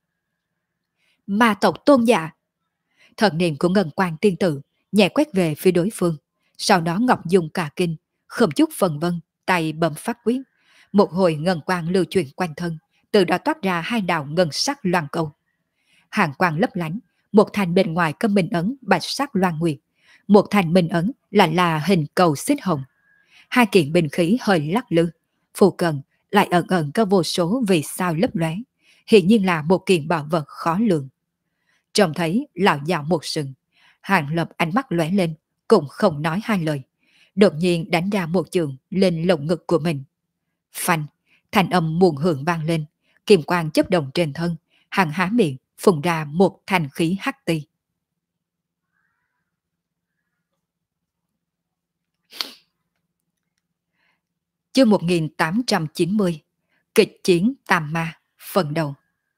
Ma tộc tôn giả! Thần niệm của Ngân Quang tiên tử nhẹ quét về phía đối phương. Sau đó Ngọc Dung cả kinh, không chút phần vân, tay bấm phát quyết. Một hồi ngân quang lưu chuyển quanh thân, từ đó toát ra hai đạo ngân sắc loan câu. Hàng quang lấp lánh, một thành bên ngoài có minh ấn bạch sắc loan nguyệt, một thành minh ấn là hình cầu xích hồng. Hai kiện binh khí hơi lắc lư, phù cận lại ẩn ẩn có vô số vì sao lấp lóe, hiện nhiên là một kiện bảo vật khó lường. Trông thấy lão già một sừng, Hàng Lập ánh mắt lóe lên, cũng không nói hai lời, đột nhiên đánh ra một trường lên lồng ngực của mình. Phanh, thanh âm muộn hưởng vang lên, kim quang chớp động trên thân, Hàng há miệng phun ra một thanh khí hắc ti. Chương 1890, kịch chiến Tam Ma, phần đầu.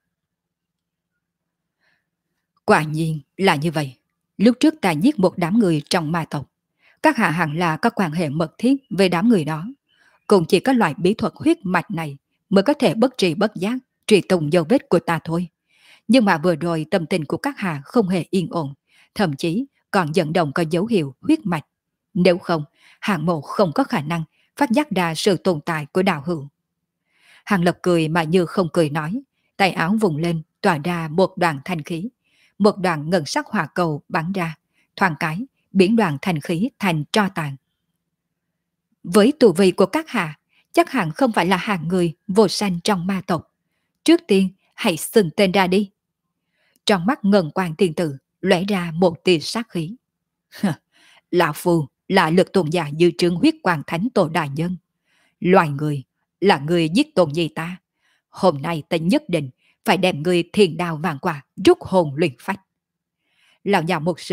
Quả nhiên là như vậy. Lúc trước ta giết một đám người trong ma tộc. Các hạ hẳn là có quan hệ mật thiết với đám người đó. Cũng chỉ có loại bí thuật huyết mạch này mới có thể bất trì bất giác truy tung dấu vết của ta thôi. Nhưng mà vừa rồi tâm tình của các hạ không hề yên ổn, thậm chí còn dẫn động có dấu hiệu huyết mạch. Nếu không, Hàng Mộ không có khả năng phát giác ra sự tồn tại của đạo hữu. Hàng Lập cười mà như không cười nói, tay áo vùng lên tỏa ra một đoàn thanh khí. Một đoàn ngân sắc hỏa cầu bắn ra, thoáng cái, biến đoàn thanh khí thành tro tàn. Với tù vị của các hạ, chắc hẳn không phải là hạng người vô sanh trong ma tộc. Trước tiên, hãy xưng tên ra đi. Trong mắt Ngân Quang tiên tử lóe ra một tia sát khí. Lão Phu là lực tôn giả dư trương huyết quang thánh tổ đại nhân. Loài người là người giết tôn nhi ta. Hôm nay ta nhất định phải đem người thiền đào vàng quả rút hồn luyện phách. Lão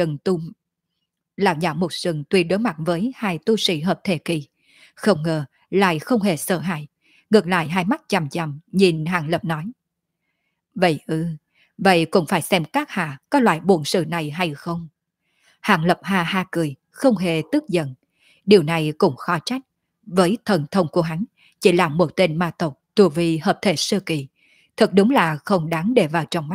già một sừng tuy đối mặt với hai tu sĩ hợp thể kỳ, không ngờ lại không hề sợ hãi, ngược lại hai mắt chằm chằm nhìn Hàng Lập nói. Vậy cũng phải xem các hạ có loại bổn sự này hay không. Hàng Lập ha ha cười, không hề tức giận. Điều này cũng khó trách. Với thần thông của hắn, chỉ là một tên ma tộc tu vi hợp thể sơ kỳ, thật đúng là không đáng để vào trong mắt.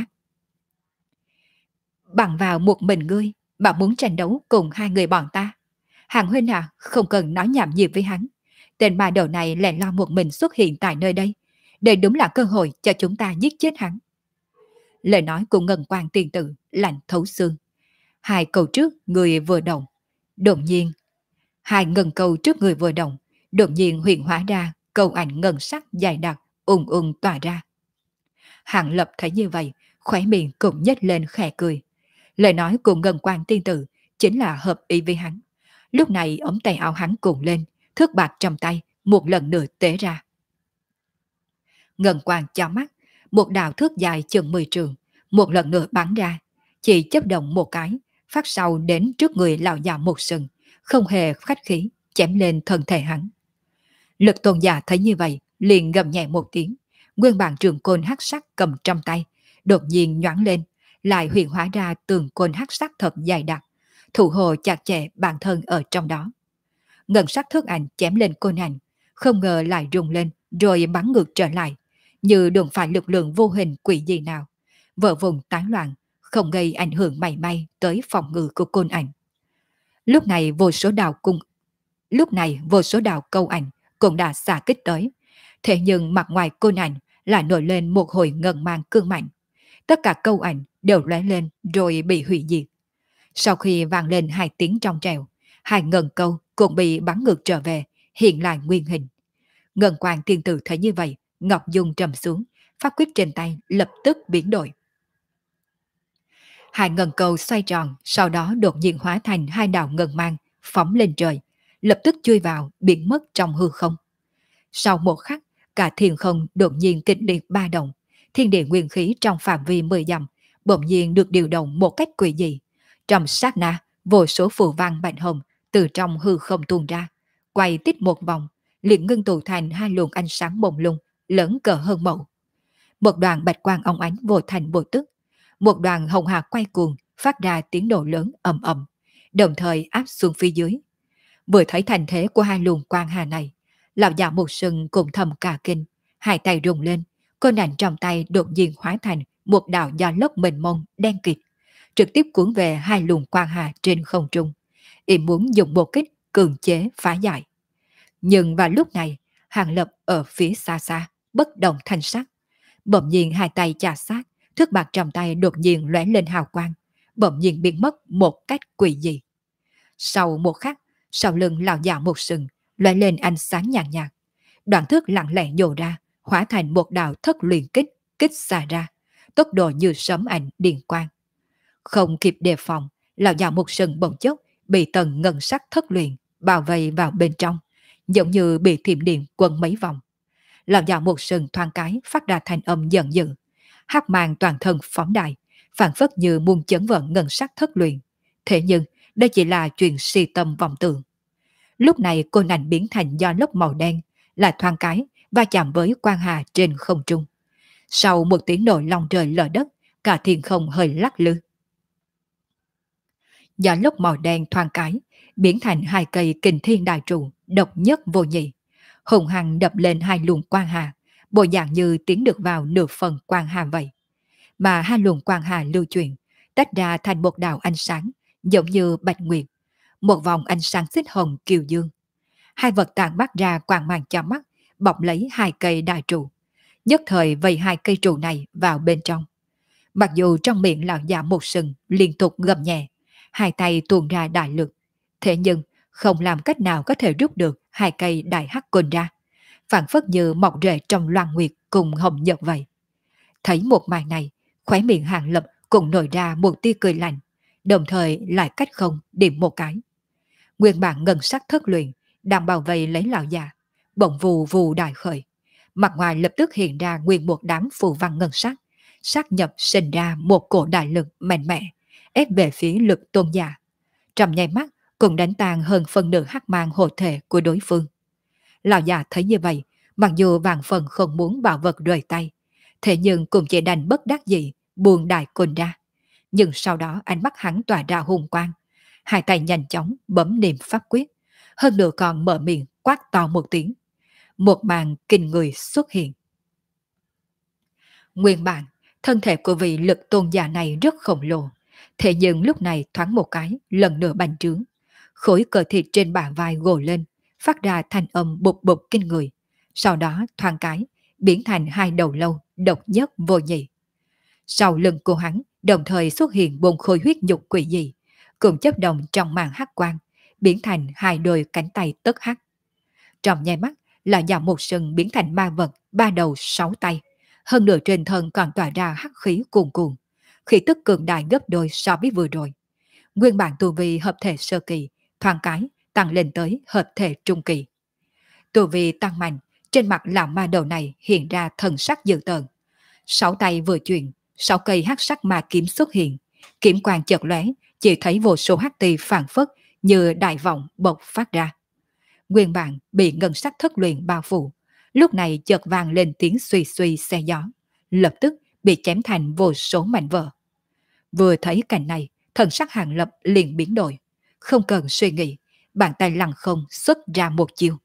Bằng vào một mình ngươi, bà muốn tranh đấu cùng hai người bọn ta. Hàng huynh à, không cần nói nhảm nhiều với hắn. Tên ma đầu này lẻ loi một mình xuất hiện tại nơi đây. Đây đúng là cơ hội cho chúng ta giết chết hắn. Lời nói của Ngân Quang tiên tử lạnh thấu xương. Hai câu trước người vừa động, đột nhiên hai ngân câu trước người vừa động, đột nhiên hiện hóa ra câu ảnh ngân sắc dài đặc ung ung tỏa ra. Hàng Lập thấy như vậy, khóe miệng cũng nhếch lên khẽ cười. Lời nói của Ngân Quang tiên tử chính là hợp ý với hắn. Lúc này ống tay áo hắn cuộn lên, thước bạc trong tay một lần nữa tế ra. Ngân Quang chó mắt, một đạo thước dài chừng 10 trường, một lần nữa bắn ra, chỉ chấp động một cái, phát sau đến trước người lão già một sừng, không hề khách khí, chém lên thân thể hắn. Lực tôn giả thấy như vậy, liền gầm nhẹ một tiếng, nguyên bản trường côn hắc sắc cầm trong tay, đột nhiên nhoáng lên, lại huyền hóa ra tường côn hắc sắc thật dài đặc, thủ hộ chặt chẽ bản thân ở trong đó. Ngân sắc thước ảnh chém lên côn ảnh, không ngờ lại rung lên rồi bắn ngược trở lại, như đụng phải lực lượng vô hình quỷ dị nào, vỡ vùng tán loạn, không gây ảnh hưởng mảy may tới phòng ngự của côn ảnh. Lúc này vô số đạo câu ảnh cũng đã xả kích tới, thế nhưng mặt ngoài côn ảnh lại nổi lên một hồi ngân mang cương mạnh. Tất cả câu ảnh đều lóe lên rồi bị hủy diệt. Sau khi vang lên hai tiếng trong trèo, hai ngân câu cũng bị bắn ngược trở về, hiện lại nguyên hình. Ngân Quang tiên tử thấy như vậy, Ngọc Dung trầm xuống, pháp quyết trên tay lập tức biến đổi. Hai ngân câu xoay tròn, sau đó đột nhiên hóa thành hai đạo ngân mang, phóng lên trời, lập tức chui vào, biến mất trong hư không. Sau một khắc, cả thiên không đột nhiên kịch liệt ba động, thiên địa nguyên khí trong phạm vi 10 dặm bỗng nhiên được điều động một cách quỷ dị. Trong sát na, vô số phù văn bạch hồng từ trong hư không tuôn ra, quay tít một vòng, liền ngưng tụ thành hai luồng ánh sáng bồng lung, lớn cỡ hơn mẫu. Một đoàn bạch quang óng ánh vô thành vô tức, Một đoàn hồng hà quay cuồng phát ra tiếng nổ lớn ầm ầm, đồng thời áp xuống phía dưới. Vừa thấy thành thế của hai luồng quang hà này, lão già một sừng cùng thầm cả kinh, hai tay rung lên, côn ảnh trong tay đột nhiên hóa thành một đạo gió lốc mênh mông đen kịt, trực tiếp cuốn về hai luồng quang hà trên không trung, y muốn dùng một kích cường chế phá giải. Nhưng vào lúc này, Hàng Lập ở phía xa xa, bất động thanh sắc, bỗng nhiên hai tay chà sát, thước bạc trong tay đột nhiên lóe lên hào quang, bỗng nhiên biến mất một cách quỷ dị. Sau một khắc, sau lưng lão già một sừng lóe lên ánh sáng nhàn nhạt, đoạn thước lặng lẽ nhô ra, hóa thành một đạo thất luyện kích, kích xả ra, tốc độ như sấm ảnh điện quang. Không kịp đề phòng, lão già một sừng bỗng chốc bị tầng ngân sắc thất luyện bao vây vào bên trong, giống như bị thiểm điện quấn mấy vòng. Lão già một sừng thoáng cái phát ra thanh âm giận dữ, hắc mang toàn thân phóng đại, phản phất như muôn chấn vỡ ngân sắc thất luyện. Thế nhưng đây chỉ là chuyện si tâm vọng tưởng. Lúc này cô ảnh biến thành gió lốc màu đen, là thoáng cái và chạm với quang hà trên không trung. Sau một tiếng nổ long trời lở đất, cả thiên không hơi lắc lư. Gió lốc màu đen thoáng cái biến thành hai cây kình thiên đại trụ độc nhất vô nhị, hùng hăng đập lên hai luồng quang hà, bộ dạng như tiến được vào nửa phần quang hà vậy. Mà hai luồng quang hà lưu chuyển, tách ra thành một đạo ánh sáng, giống như bạch nguyệt, một vòng ánh sáng xích hồng kiều dương. Hai vật tàn mắt ra quang mang cho mắt, bọc lấy hai cây đại trụ, nhất thời vây hai cây trụ này vào bên trong. Mặc dù trong miệng lão già một sừng liên tục gầm nhẹ, hai tay tuôn ra đại lực, thế nhưng không làm cách nào có thể rút được hai cây đại hắc côn ra, phản phất như mọc rễ trong loan nguyệt cùng hồng nhật vậy. Thấy một màn này, khóe miệng Hàng Lập cũng nổi ra một tia cười lạnh, đồng thời lại cách không điểm một cái. Nguyên bản ngân sắc thất luyện đang bảo vệ lấy lão già, bỗng vù vù đại khởi, mặt ngoài lập tức hiện ra nguyên một đám phù văn ngân sắc, sát nhập sinh ra một cổ đại lực mạnh mẽ, ép về phía lực tôn giả. Trong nháy mắt cũng đánh tan hơn phần nửa hắc mang hộ thể của đối phương. Lão già thấy như vậy, mặc dù vàng phần không muốn bảo vật rời tay, thế nhưng cũng chỉ đành bất đắc dĩ buông đại côn ra. Nhưng sau đó ánh mắt hắn tỏa ra hùng quang, hai tay nhanh chóng bấm niệm pháp quyết, hơn nữa còn mở miệng quát to một tiếng. Một màn kinh người xuất hiện. Nguyên bản, thân thể của vị lực tôn giả này rất khổng lồ, thế nhưng lúc này thoáng một cái, lần nữa bành trướng. Khối cơ thịt trên bả vai gồ lên, phát ra thanh âm bụp bụp kinh người. Sau đó thoáng cái, biến thành hai đầu lâu độc nhất vô nhị. Sau lưng của hắn, đồng thời xuất hiện bốn khối huyết nhục quỷ dị, cùng chấp động trong màn hắc quang, biến thành hai đôi cánh tay tất hắc. Trong nháy mắt là dạo một sừng biến thành ma vật ba đầu sáu tay, hơn nửa trên thân còn tỏa ra hắc khí cuồn cuộn, khí tức cường đại gấp đôi so với vừa rồi. Nguyên bản tu vi hợp thể sơ kỳ, thoáng cái tăng lên tới hợp thể trung kỳ. Tu vi tăng mạnh, trên mặt lão ma đầu này hiện ra thần sắc dữ tợn. Sáu tay vừa chuyển, sáu cây hắc sắc ma kiếm xuất hiện, kiếm quang chợt lóe, chỉ thấy vô số hắc tì phản phất như đại vọng bộc phát ra. Nguyên bản bị ngân sắc thất luyện bao phủ, lúc này chợt vang lên tiếng suy suy xe gió, lập tức bị chém thành vô số mảnh vỡ. Vừa thấy cảnh này, thần sắc Hàng Lập liền biến đổi, không cần suy nghĩ, bàn tay lặng không xuất ra một chiêu.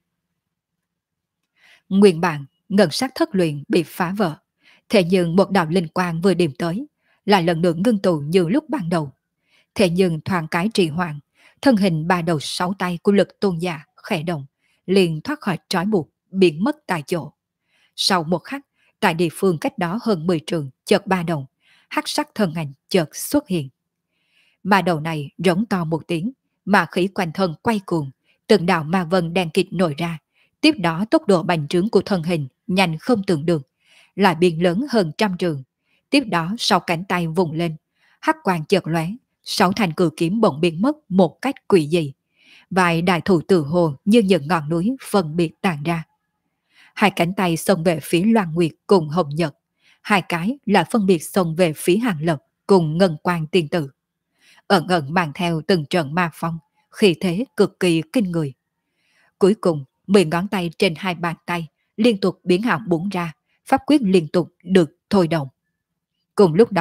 Nguyên bản ngân sắc thất luyện bị phá vỡ, thế nhưng một đạo linh quang vừa điểm tới, lại lần nữa ngưng tụ như lúc ban đầu. Thế nhưng thoáng cái trì hoãn, thân hình ba đầu sáu tay của lực tôn giả khẽ động, liền thoát khỏi trói buộc, biến mất tại chỗ. Sau một khắc, tại địa phương cách đó hơn 10 trường chợt ba động, hắc sắc thân ảnh chợt xuất hiện. Ma đầu này rống to một tiếng, ma khí quanh thân quay cuồng, từng đạo ma vân đen kịt nổi ra. Tiếp đó tốc độ bành trướng của thân hình nhanh không tưởng được, lại biến lớn hơn trăm trường. Tiếp đó sau cánh tay vùng lên, hắc quang chợt lóe, sáu thanh cử kiếm bỗng biến mất một cách quỷ dị. Vài đại thủ tử hồ như những ngọn núi phân biệt tàn ra. Hai cánh tay xông về phía Loan Nguyệt cùng Hồng Nhật, hai cái là phân biệt xông về phía Hàng Lập cùng Ngân Quang Tiên Tử. Ẩn ẩn mang theo từng trận ma phong, khí thế cực kỳ kinh người. Cuối cùng, 10 ngón tay trên hai bàn tay liên tục biến ảo búng ra, pháp quyết liên tục được thôi động. Cùng lúc đó,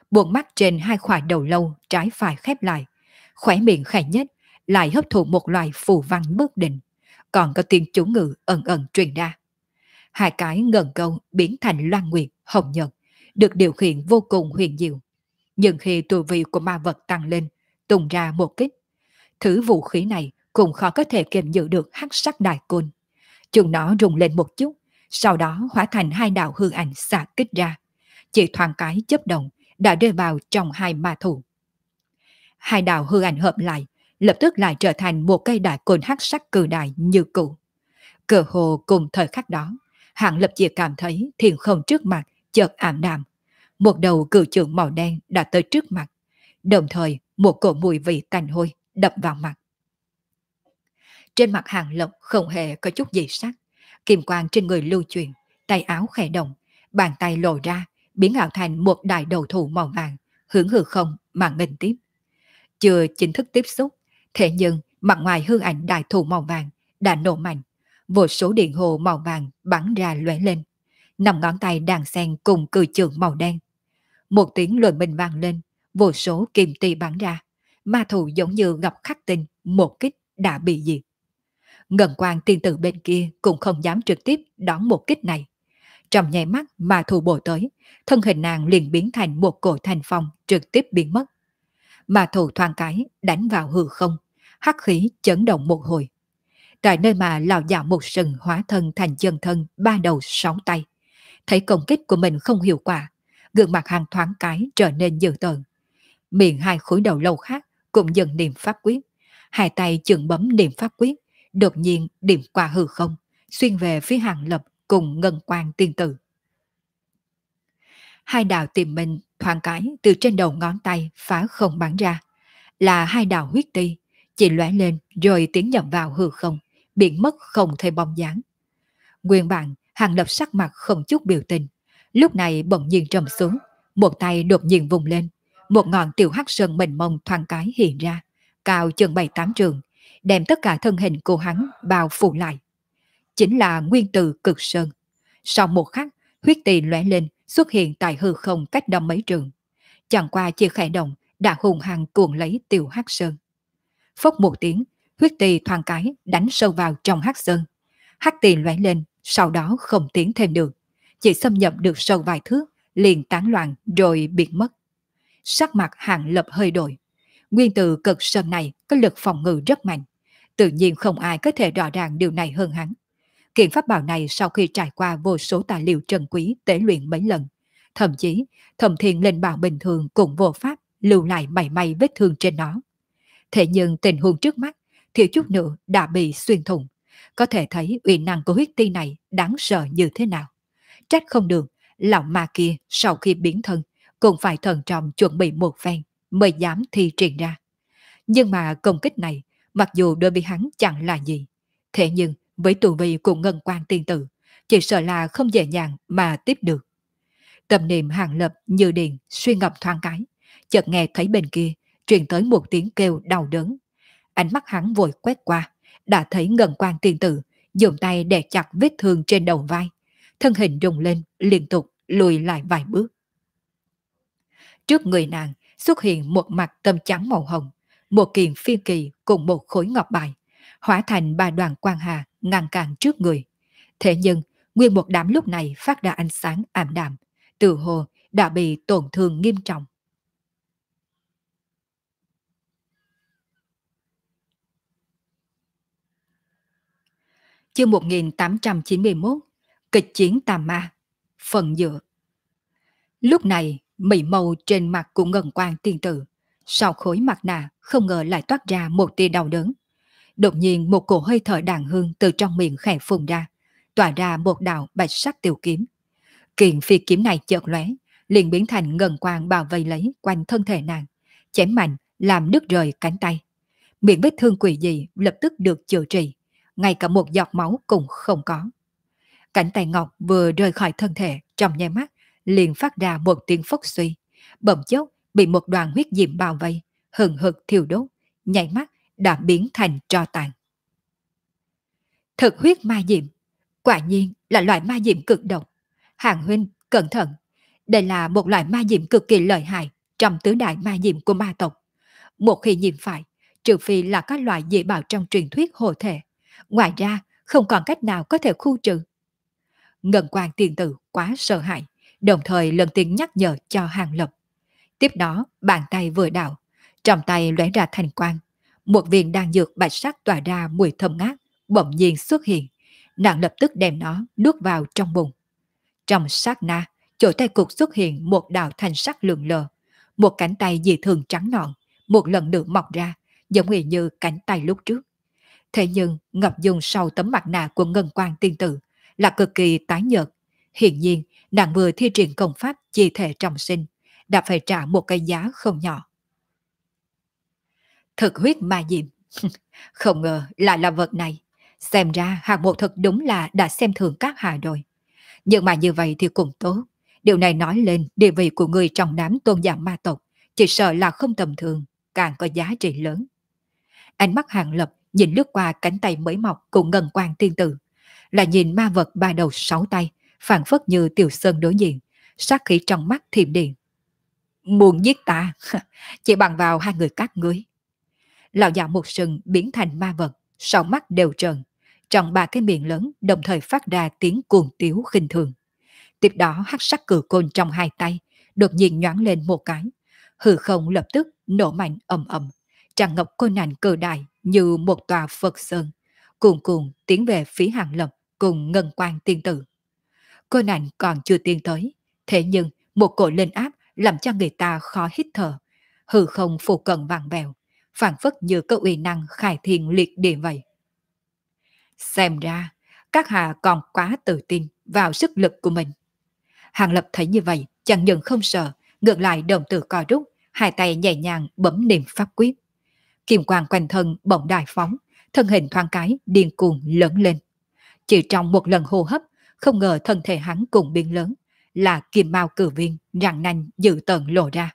Buông mắt trên hai khỏa đầu lâu trái phải khép lại, khóe miệng khẽ nhếch, lại hấp thụ một loại phù văn bất định, còn có tiếng chú ngữ ẩn ẩn truyền ra. Hai cái ngần câu biến thành loan nguyệt, hồng nhật, được điều khiển vô cùng huyền diệu. Nhưng khi tu vi của ma vật tăng lên, tung ra một kích, thứ vũ khí này cũng khó có thể kiềm giữ được hắc sắc đại côn. Chúng nó rung lên một chút, sau đó hóa thành hai đạo hư ảnh xạ kích ra. Chỉ thoáng cái chớp động đã rơi vào trong hai ma thủ. Hai đạo hư ảnh hợp lại, lập tức lại trở thành một cây đại côn hắc sắc cự đại như cũ. Cơ hồ cùng thời khắc đó, Hạng Lập chỉ cảm thấy thiên không trước mặt chợt ảm đạm. Một đầu cự trượng màu đen đã tới trước mặt, đồng thời một cổ mùi vị tanh hôi đập vào mặt. Trên mặt Hàng Lập không hề có chút gì sắc, kim quang trên người lưu chuyển, tay áo khẽ động, bàn tay lộ ra, biến ảo thành một đại đầu thủ màu vàng, hướng hư không mà nghênh tiếp. Chưa chính thức tiếp xúc, thế nhưng mặt ngoài hư ảnh đại thủ màu vàng đã nổ mạnh, vô số điện hồ màu vàng bắn ra lóe lên, nằm ngón tay đàn sen cùng cự trường màu đen. Một tiếng luận bình vang lên, vô số kim ti bắn ra, ma thủ giống như gặp khắc tinh, một kích đã bị diệt. Ngân quang tiên tử bên kia cũng không dám trực tiếp đón một kích này. Trong nháy mắt ma thủ bổ tới, thân hình nàng liền biến thành một cổ thành phong trực tiếp biến mất. Ma thủ thoáng cái đánh vào hư không, hắc khí chấn động một hồi. Tại nơi mà lão già một sừng hóa thân thành chân thân ba đầu sáu tay, thấy công kích của mình không hiệu quả, gương mặt hàng thoáng cái trở nên dữ tợn. Miệng hai khối đầu lâu khác cũng dần niệm pháp quyết, hai tay chừng bấm niệm pháp quyết, đột nhiên điểm qua hư không, xuyên về phía Hàng Lập cùng ngân quang tiên tử. Hai đạo tìm mình thoáng cái từ trên đầu ngón tay phá không bắn ra, là hai đạo huyết ti, chỉ lóe lên rồi tiến nhập vào hư không, biến mất không thấy bóng dáng. Nguyên bản Hàng Lập sắc mặt không chút biểu tình, lúc này bỗng nhiên trầm xuống, một tay đột nhiên vùng lên, một ngọn tiểu hắc sơn mênh mông thoáng cái hiện ra, cao chừng 7-8 trường, đem tất cả thân hình của hắn bao phủ lại. Chính là nguyên từ cực sơn. Sau một khắc, huyết tì lóe lên xuất hiện tại hư không cách đó mấy trường. Chẳng qua chỉ khẽ động đã hùng hăng cuồng lấy tiểu hắc sơn. Phốc một tiếng, huyết tì thoáng cái đánh sâu vào trong hắc sơn. Hắc tì lóe lên, sau đó không tiến thêm được, chỉ xâm nhập được sâu vài thước, liền tán loạn rồi biến mất. Sắc mặt Hàng Lập hơi đổi. Nguyên từ cực sơn này có lực phòng ngự rất mạnh, tự nhiên không ai có thể rõ ràng điều này hơn hắn. Kiện pháp bảo này sau khi trải qua vô số tài liệu trân quý tế luyện mấy lần, thậm chí thẩm thiên lên bảo bình thường cũng vô pháp lưu lại mảy may vết thương trên nó. Thế nhưng tình huống trước mắt thiếu chút nữa đã bị xuyên thủng, có thể thấy uy năng của huyết ti này đáng sợ như thế nào. Trách không được, lão ma kia sau khi biến thân cũng phải thận trọng chuẩn bị một phen mới dám thi triển ra. Nhưng mà công kích này, mặc dù đối với hắn chẳng là gì, thế nhưng với tù vi của ngân quan tiên tử, chỉ sợ là không dễ dàng mà tiếp được. Tâm niệm Hàng Lập như điện suy ngẫm thoáng cái, chợt nghe thấy bên kia truyền tới một tiếng kêu đau đớn. Ánh mắt hắn vội quét qua, đã thấy ngân quan tiên tử dùng tay đè chặt vết thương trên đầu vai, thân hình rung lên liên tục lùi lại vài bước. Trước người nàng xuất hiện một mặt tấm trắng màu hồng, một kiện phi kỳ cùng một khối ngọc bài, hóa thành ba đoàn quang hà ngăn cản trước người. Thế nhưng, nguyên một đám lúc này phát ra ánh sáng ảm đạm, từ hồ đã bị tổn thương nghiêm trọng. Chương 1891, Kịch chiến tà ma, phần dựa. Lúc này, mỹ màu trên mặt của ngân quan tiên tử, sau khối mặt nạ không ngờ lại toát ra một tia đau đớn. Đột nhiên một cổ hơi thở đàn hương từ trong miệng khẽ phun ra, tỏa ra một đạo bạch sắc tiểu kiếm. Kiện phi kiếm này chợt lóe, liền biến thành ngân quang bao vây lấy quanh thân thể nàng, chém mạnh làm đứt rời cánh tay. Miệng vết thương quỷ dị lập tức được chữa trị, ngay cả một giọt máu cũng không có. Cánh tay ngọc vừa rời khỏi thân thể trong nháy mắt liền phát ra một tiếng phốc suy, bỗng chốc bị một đoàn huyết diệm bao vây, hừng hực thiêu đốt, nháy mắt đã biến thành tro tàn. Thực huyết ma diệm, quả nhiên là loại ma diệm cực độc. Hàng huynh, cẩn thận, đây là một loại ma diệm cực kỳ lợi hại, trong tứ đại ma diệm của ma tộc. Một khi nhiễm phải, trừ phi là các loại dị bảo trong truyền thuyết hộ thể. Ngoài ra, không còn cách nào có thể khu trừ. Ngân Quang tiên tử quá sợ hãi, đồng thời lần tiếng nhắc nhở cho Hàng Lập. Tiếp đó, bàn tay vừa đảo, trong tay lóe ra thành quang. Một viên đan dược bạch sắc tỏa ra mùi thơm ngát, bỗng nhiên xuất hiện. Nàng lập tức đem nó nuốt vào trong bụng. Trong sát na, chỗ tay cục xuất hiện một đạo thanh sắc lượn lờ. Một cánh tay dị thường trắng nõn, một lần nữa mọc ra, giống như cánh tay lúc trước. Thế nhưng Ngọc Dung sau tấm mặt nạ của Ngân Quang tiên tử là cực kỳ tái nhợt. Hiển nhiên, nàng vừa thi triển công pháp chi thể trọng sinh, đã phải trả một cái giá không nhỏ. Thực huyết ma diệm, không ngờ lại là vật này. Xem ra hạng mộ thật đúng là đã xem thường các hạ rồi. Nhưng mà như vậy thì cũng tốt. Điều này nói lên địa vị của người trong đám tôn giả ma tộc, chỉ sợ là không tầm thường, càng có giá trị lớn. Ánh mắt Hàng Lập nhìn lướt qua cánh tay mới mọc của Ngân Quang tiên tử, là nhìn ma vật ba đầu sáu tay, phảng phất như Tiểu Sơn đối diện, sát khí trong mắt thiểm điện. Muốn giết ta, chỉ bằng vào hai người các ngươi. Lão già một sừng biến thành ma vật, sáu mắt đều trợn, trong ba cái miệng lớn đồng thời phát ra tiếng cuồng tiếu khinh thường. Tiếp đó hắc sắc cử côn trong hai tay đột nhiên nhoáng lên một cái, hư không lập tức nổ mạnh ầm ầm, tràn ngập côn ảnh cử đại như một tòa Phật sơn, cuồn cuộn tiến về phía Hàng Lập cùng Ngân Quang tiên tử. Côn ảnh còn chưa tiến tới, thế nhưng một cỗ lên áp làm cho người ta khó hít thở, hư không phù cận vàng bèo, phảng phất như có uy năng khai thiên liệt địa vậy. Xem ra, các hạ còn quá tự tin vào sức lực của mình. Hàng Lập thấy như vậy, chẳng những không sợ, ngược lại đồng tử co rút, hai tay nhẹ nhàng bấm niệm pháp quyết. Kim quang quanh thân bỗng đại phóng, thân hình thoáng cái điên cuồng lớn lên. Chỉ trong một lần hô hấp, không ngờ thân thể hắn cùng biến lớn, là kim mao cử viên răng nanh dự tợn lộ ra.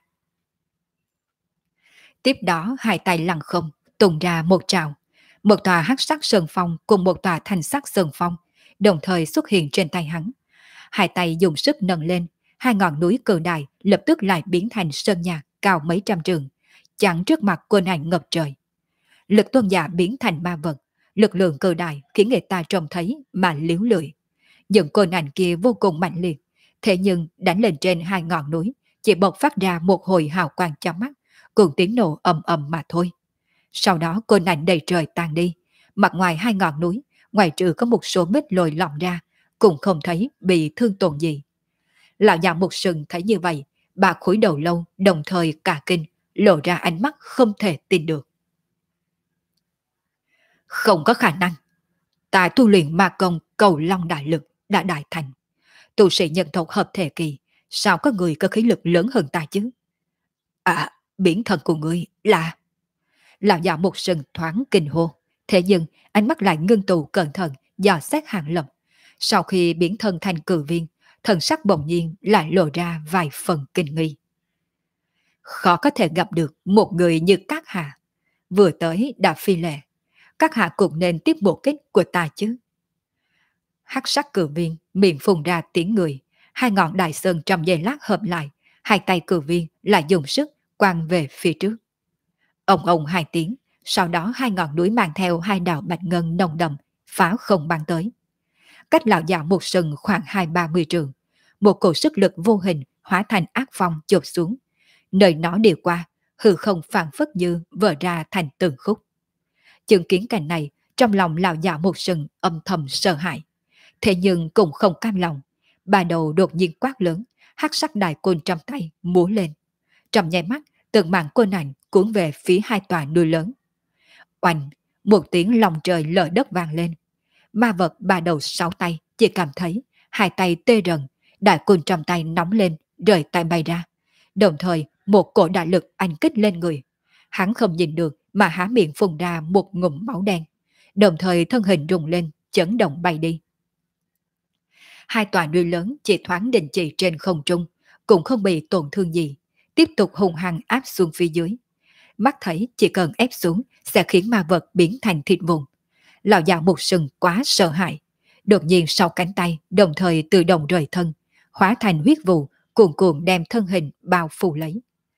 Tiếp đó hai tay lăng không, tung ra một trào. Một tòa hắc sắc sơn phong cùng một tòa thanh sắc sơn phong, đồng thời xuất hiện trên tay hắn. Hai tay dùng sức nâng lên, hai ngọn núi cự đại lập tức lại biến thành sơn nhạc cao mấy trăm trường, chắn trước mặt quân ảnh ngập trời. Lực tôn giả biến thành ma vật, lực lượng cự đại khiến người ta trông thấy mà liếu lưỡi. Những quân ảnh kia vô cùng mạnh liệt, thế nhưng đánh lên trên hai ngọn núi, chỉ bộc phát ra một hồi hào quang chói mắt, cùng tiếng nổ ầm ầm mà thôi. Sau đó côn ảnh đầy trời tan đi, mặt ngoài hai ngọn núi, ngoài trừ có một số vết lồi lỏng ra, cũng không thấy bị thương tổn gì. Lão già một sừng thấy như vậy, bà khúi đầu lâu đồng thời cả kinh, lộ ra ánh mắt không thể tin được. Không có khả năng. Ta tu luyện ma công cầu long đại lực đã đại thành. Tu sĩ nhân tộc hợp thể kỳ, sao có người có khí lực lớn hơn ta chứ? À, biển thần của ngươi là... Lão già một sừng thoáng kinh hô, thế nhưng ánh mắt lại ngưng tụ cẩn thận, dò xét Hàng Lập. Sau khi biến thân thành cử viên, thần sắc bỗng nhiên lại lộ ra vài phần kinh nghi. Khó có thể gặp được một người như các hạ. Vừa tới đã phi lệ, các hạ cũng nên tiếp bộ kích của ta chứ. Hắc sắc cử viên miệng phun ra tiếng người, hai ngọn đại sơn trong giây lát hợp lại, hai tay cử viên lại dùng sức quăng về phía trước. Ông hai tiếng, sau đó hai ngọn núi mang theo hai đạo bạch ngân nồng đậm, phá không bắn tới. Cách lão già một sừng khoảng 20-30 trường, một cổ sức lực vô hình hóa thành ác phong chộp xuống. Nơi nó đi qua, hư không phản phất như vỡ ra thành từng khúc. Chứng kiến cảnh này, trong lòng lão già một sừng âm thầm sợ hãi. Thế nhưng cũng không cam lòng. Bà đầu đột nhiên quát lớn, hắc sắc đại côn trong tay múa lên. Trong nháy mắt, từng mảng côn ảnh cuốn về phía hai tòa núi lớn. Oanh, một tiếng lòng trời lở đất vang lên. Ma vật ba đầu sáu tay chỉ cảm thấy hai tay tê rần, đại côn trong tay nóng lên, rời tay bay ra. Đồng thời, một cổ đại lực anh kích lên người. Hắn không nhìn được mà há miệng phun ra một ngụm máu đen. Đồng thời thân hình rung lên, chấn động bay đi. Hai tòa núi lớn chỉ thoáng đình chỉ trên không trung, cũng không bị tổn thương gì, tiếp tục hung hăng áp xuống phía dưới. Mắt thấy chỉ cần ép xuống sẽ khiến ma vật biến thành thịt vụn. Lão già một sừng quá sợ hãi, đột nhiên sau cánh tay đồng thời tự động rời thân, hóa thành huyết vụ, cuồn cuộn đem thân hình bao phủ lấy.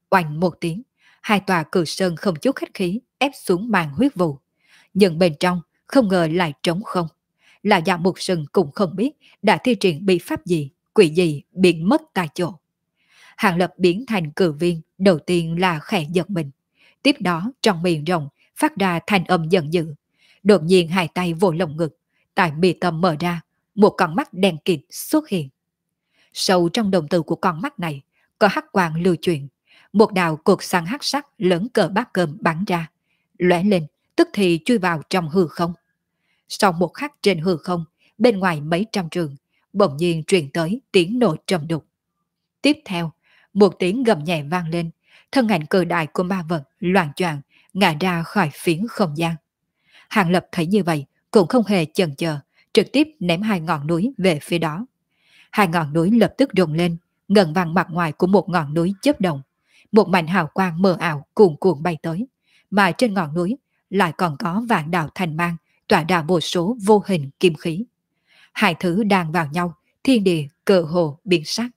Oanh một tiếng, hai tòa cử sơn không chút khách khí ép xuống màn huyết vụ. Nhưng bên trong không ngờ lại trống không. Là Dạ Mục Sừng cũng không biết đã thi triển bí pháp gì, quỷ gì biến mất tại chỗ. Hàng Lập biến thành cử viên, đầu tiên là khẽ giật mình. Tiếp đó trong miệng rồng phát ra thanh âm giận dữ. Đột nhiên hai tay vỗ lồng ngực, tại mi tâm mở ra, một con mắt đen kịt xuất hiện. Sâu trong đồng tử của con mắt này có hắc quang lưu chuyển, một đạo cột sáng hắc sắc lớn cỡ bát cơm bắn ra, lóe lên, tức thì chui vào trong hư không. Sau một khắc trên hư không, bên ngoài mấy trăm trường, bỗng nhiên truyền tới tiếng nổ trầm đục. Tiếp theo, một tiếng gầm nhẹ vang lên, thân ảnh cự đại của ma vật loạn choạng ngã ra khỏi phiến không gian. Hàng Lập thấy như vậy cũng không hề chần chờ, trực tiếp ném hai ngọn núi về phía đó. Hai ngọn núi lập tức rung lên, ngần vang mặt ngoài của một ngọn núi chớp động. Một mảnh hào quang mờ ảo cuồn cuộn bay tới, mà trên ngọn núi lại còn có vạn đạo thành mang tỏa ra vô số vô hình kim khí. Hai thứ đang vào nhau, thiên địa cơ hồ biến sắc.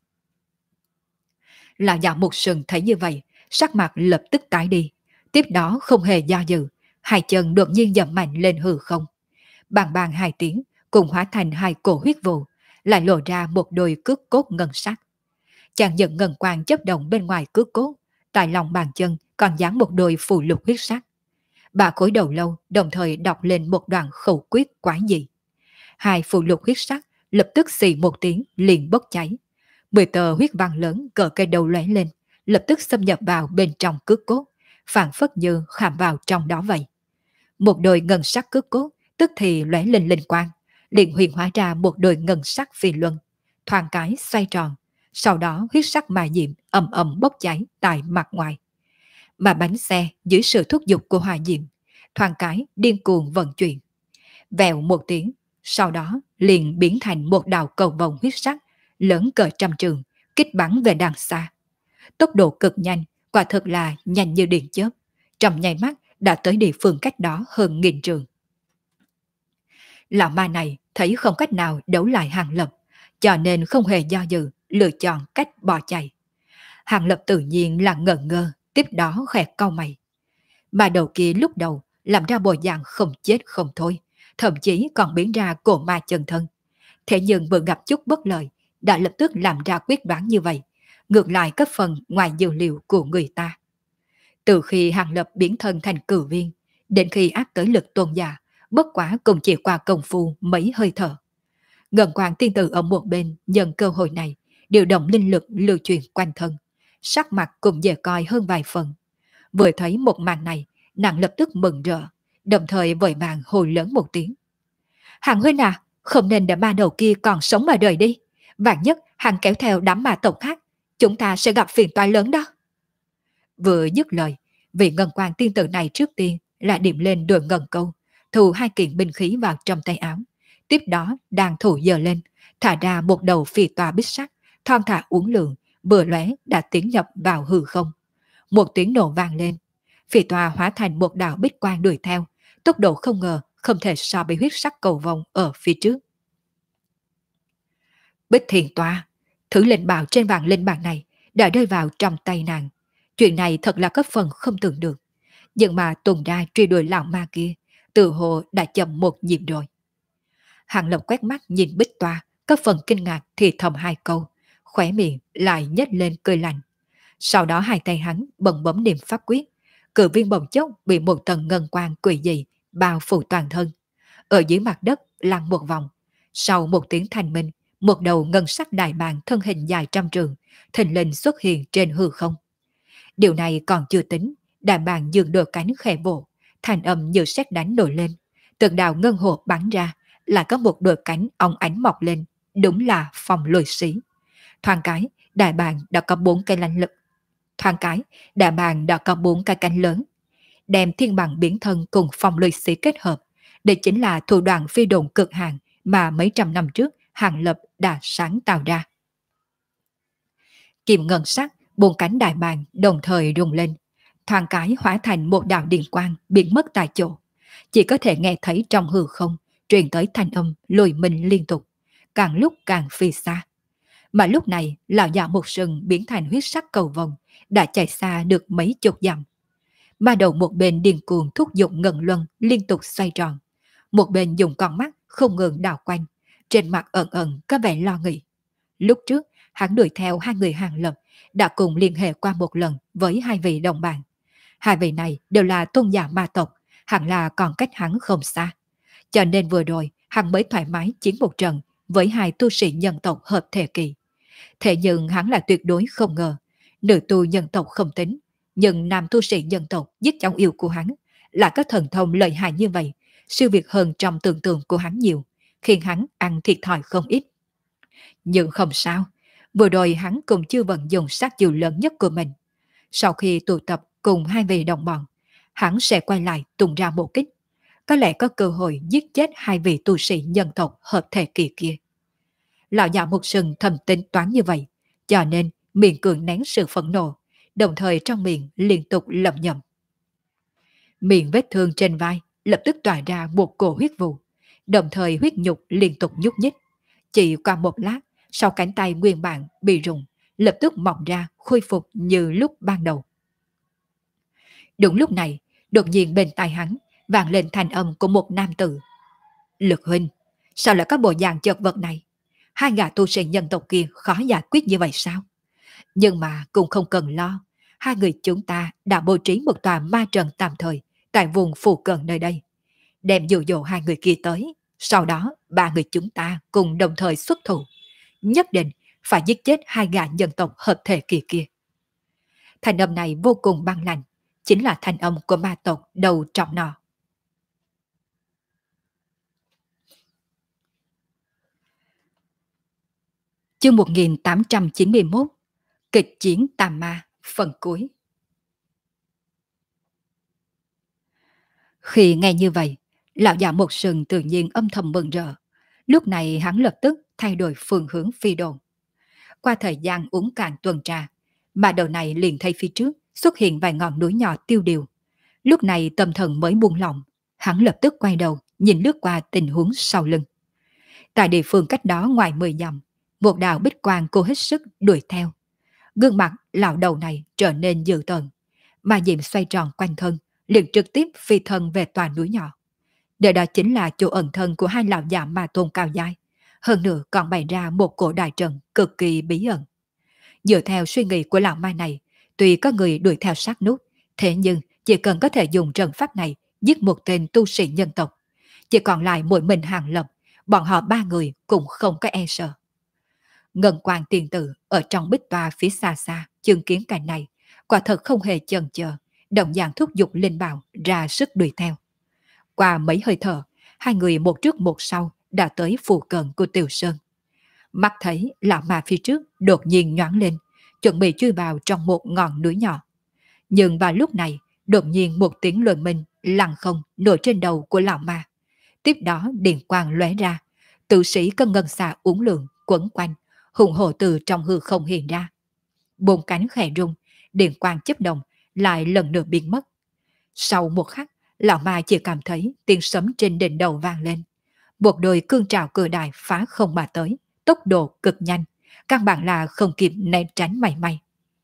Lão già Mục Sừng thấy như vậy, sắc mặt lập tức tái đi. Tiếp đó không hề do dự, hai chân đột nhiên dậm mạnh lên hư không. Bàng bàng hai tiếng, cùng hóa thành hai cổ huyết vụ, lại lộ ra một đôi cước cốt ngân sắc. Chàng giận ngân quang chấp động bên ngoài cước cốt, tại lòng bàn chân còn dán một đôi phù lục huyết sắc. Bà cúi đầu lâu đồng thời đọc lên một đoạn khẩu quyết quái dị. Hai phù lục huyết sắc lập tức xì một tiếng liền bốc cháy. 10 tờ huyết văn lớn cỡ cây đầu lóe lên, lập tức xâm nhập vào bên trong cước cốt, phản phất như khảm vào trong đó vậy. Một đôi ngân sắc cước cốt tức thì lóe lên linh quang, liền huyền hóa ra một đôi ngân sắc phi luân, thoáng cái xoay tròn, sau đó huyết sắc mà diệm ầm ầm bốc cháy tại mặt ngoài. Mà bánh xe dưới sự thúc giục của hỏa diệm, thoáng cái điên cuồng vận chuyển. Vèo một tiếng, sau đó liền biến thành một đạo cầu vồng huyết sắc lớn cỡ trăm trường, kích bắn về đằng xa. Tốc độ cực nhanh, quả thực là nhanh như điện chớp, trong nháy mắt đã tới địa phương cách đó hơn 1000 trường. Lão ma này thấy không cách nào đấu lại Hàng Lập, cho nên không hề do dự, lựa chọn cách bỏ chạy. Hàng Lập tự nhiên là ngờ ngơ, tiếp đó khẽ cau mày. Mà đầu kia lúc đầu làm ra bộ dạng không chết không thôi, thậm chí còn biến ra cổ ma chân thân. Thế nhưng vừa gặp chút bất lợi, đã lập tức làm ra quyết đoán như vậy, ngược lại cấp phần ngoài dự liệu của người ta. Từ khi Hàng Lập biến thân thành cử viên, đến khi áp tới lực tôn giả, bất quá cũng chỉ qua công phu mấy hơi thở. Ngân Quang tiên tử ở một bên nhân cơ hội này, điều động linh lực lưu truyền quanh thân, sắc mặt cũng dễ coi hơn vài phần. Vừa thấy một màn này, nàng lập tức mừng rỡ, đồng thời vội vàng hồi lớn một tiếng. Hàng huynh à, không nên để ma đầu kia còn sống mà đời đi. Vạn nhất hàng kéo theo đám ma tộc khác, chúng ta sẽ gặp phiền toái lớn đó. Vừa dứt lời, vị Ngân Quang tiên tử này trước tiên lại điểm lên đôi ngân câu, thu hai kiện binh khí vào trong tay áo. Tiếp đó đang thủ giơ lên, thả ra một đầu phi tòa bích sắc, thon thả uốn lượn, vừa lóe đã tiến nhập vào hư không. Một tiếng nổ vang lên, phi tòa hóa thành một đạo bích quang đuổi theo, tốc độ không ngờ không thể so với huyết sắc cầu vồng ở phía trước. Bích Thiền Tòa, thứ lệnh bảo trên vàng linh bảng này đã rơi vào trong tay nàng. Chuyện này thật là có phần không tưởng được. Nhưng mà tuần ra truy đuổi lão ma kia, tự hồ đã chậm một nhịp rồi. Hàng Lập quét mắt nhìn Bích Tòa, có phần kinh ngạc thì thầm hai câu, khóe miệng lại nhếch lên cười lạnh. Sau đó hai tay hắn bấm bấm niệm pháp quyết, cự viên bỗng chốc bị một tầng ngân quang quỷ dị bao phủ toàn thân. Ở dưới mặt đất lăn một vòng. Sau một tiếng thanh minh, một đầu ngân sắc đại bàng thân hình dài trăm trường, thình lình xuất hiện trên hư không. Điều này còn chưa tính, đại bàng dường đôi cánh khẽ vỗ, thanh âm như sét đánh nổi lên. Từng đạo ngân hồ bắn ra, lại có một đôi cánh óng ánh mọc lên, đúng là phong lôi xí. Thoáng cái, đại bàng đã có 4 cây lanh lực. Thoáng cái, đại bàng đã có 4 cái cánh lớn. Đem thiên bằng biến thân cùng phong lôi xí kết hợp, đây chính là thủ đoạn phi độn cực hạn mà mấy trăm năm trước Hàng Lập đã sáng tạo ra. Kim ngân sắc, 4 cánh đại bàng đồng thời rung lên, thoáng cái hóa thành một đạo điện quang biến mất tại chỗ. Chỉ có thể nghe thấy trong hư không truyền tới thanh âm lùi mình liên tục, càng lúc càng phi xa. Mà lúc này lão già Mục Sừng biến thành huyết sắc cầu vồng, đã chạy xa được mấy chục dặm. Ma đầu một bên điên cuồng thúc giục ngân luân liên tục xoay tròn, một bên dùng con mắt không ngừng đảo quanh, trên mặt ẩn ẩn có vẻ lo nghĩ. Lúc trước, hắn đuổi theo hai người Hàng Lập, đã cùng liên hệ qua một lần với hai vị đồng bạn. Hai vị này đều là tôn giả ma tộc, hẳn là còn cách hắn không xa. Cho nên vừa rồi, hắn mới thoải mái chiến một trận với hai tu sĩ nhân tộc hợp thể kỳ. Thế nhưng hắn là tuyệt đối không ngờ, nữ tu nhân tộc không tính, nhưng nam tu sĩ nhân tộc giết cháu yêu của hắn là có thần thông lợi hại như vậy, siêu việt hơn trong tưởng tượng của hắn nhiều, khiến hắn ăn thiệt thòi không ít. Nhưng không sao, vừa rồi hắn cũng chưa vận dụng sát chiêu lớn nhất của mình. Sau khi tụ tập cùng hai vị đồng bọn, hắn sẽ quay lại tung ra một kích, có lẽ có cơ hội giết chết hai vị tu sĩ nhân tộc hợp thể kỳ kia. Lão già một sừng thầm tính toán như vậy, cho nên miệng cường nén sự phẫn nộ, đồng thời trong miệng liên tục lẩm nhẩm. Miệng vết thương trên vai lập tức tỏa ra một cổ huyết vụ, đồng thời huyết nhục liên tục nhúc nhích. Chỉ qua một lát, sau cánh tay nguyên bản bị rụng, lập tức mọc ra khôi phục như lúc ban đầu. Đúng lúc này, đột nhiên bên tai hắn vang lên thanh âm của một nam tử. Lực huynh, sao lại có bộ dạng chật vật này? Hai gã tu sĩ nhân tộc kia khó giải quyết như vậy sao? Nhưng mà cũng không cần lo, hai người chúng ta đã bố trí một tòa ma trận tạm thời tại vùng phụ cận nơi đây. Đem dụ dỗ hai người kia tới, sau đó ba người chúng ta cùng đồng thời xuất thủ. Nhất định phải giết chết hai gã nhân tộc hợp thể kỳ kia. Thanh âm này vô cùng băng lạnh, chính là thanh âm của ma tộc đầu trọng nọ. Chương 1891, Kịch chiến Tà Ma, phần cuối. Khi nghe như vậy, lão già một sừng tự nhiên âm thầm mừng rỡ. Lúc này hắn lập tức thay đổi phương hướng phi đồn. Qua thời gian uống cạn tuần trà, mà đầu này liền thấy phía trước xuất hiện vài ngọn núi nhỏ tiêu điều. Lúc này tâm thần mới buông lỏng, hắn lập tức quay đầu nhìn lướt qua tình huống sau lưng. Tại địa phương cách đó ngoài 10 dặm, một đạo bích quang cô hết sức đuổi theo. Gương mặt lão đầu này trở nên dữ tợn, mà diệm xoay tròn quanh thân, liền trực tiếp phi thân về tòa núi nhỏ. Nơi đó chính là chỗ ẩn thân của hai lão già ma tôn cao dài. Hơn nữa còn bày ra một cổ đại trận cực kỳ bí ẩn. Dựa theo suy nghĩ của lão ma này, tuy có người đuổi theo sát nút, thế nhưng chỉ cần có thể dùng trận pháp này giết một tên tu sĩ nhân tộc, chỉ còn lại mỗi mình Hàng Lập, bọn họ ba người cũng không có e sợ. Ngân Quang tiền tử ở trong bích tòa phía xa xa chứng kiến cảnh này, quả thật không hề chần chờ, đồng dạng thúc giục linh bảo ra sức đuổi theo. Qua mấy hơi thở, hai người một trước một sau đã tới phụ cận của Tiểu Sơn. Mắt thấy lão ma phía trước đột nhiên nhoáng lên, chuẩn bị chui vào trong một ngọn núi nhỏ. Nhưng vào lúc này, đột nhiên một tiếng lôi minh lặng không nổi trên đầu của lão ma. Tiếp đó điện quang lóe ra, tử sĩ cân ngân xà uốn lượn quấn quanh, hùng hồ từ trong hư không hiện ra. Bốn cánh khẽ rung, điện quang chấp động, lại lần nữa biến mất. Sau một khắc, lão ma chỉ cảm thấy tiếng sấm trên đỉnh đầu vang lên. Một đôi cương trào cửa đại phá không mà tới, tốc độ cực nhanh, căn bản là không kịp né tránh mảy may.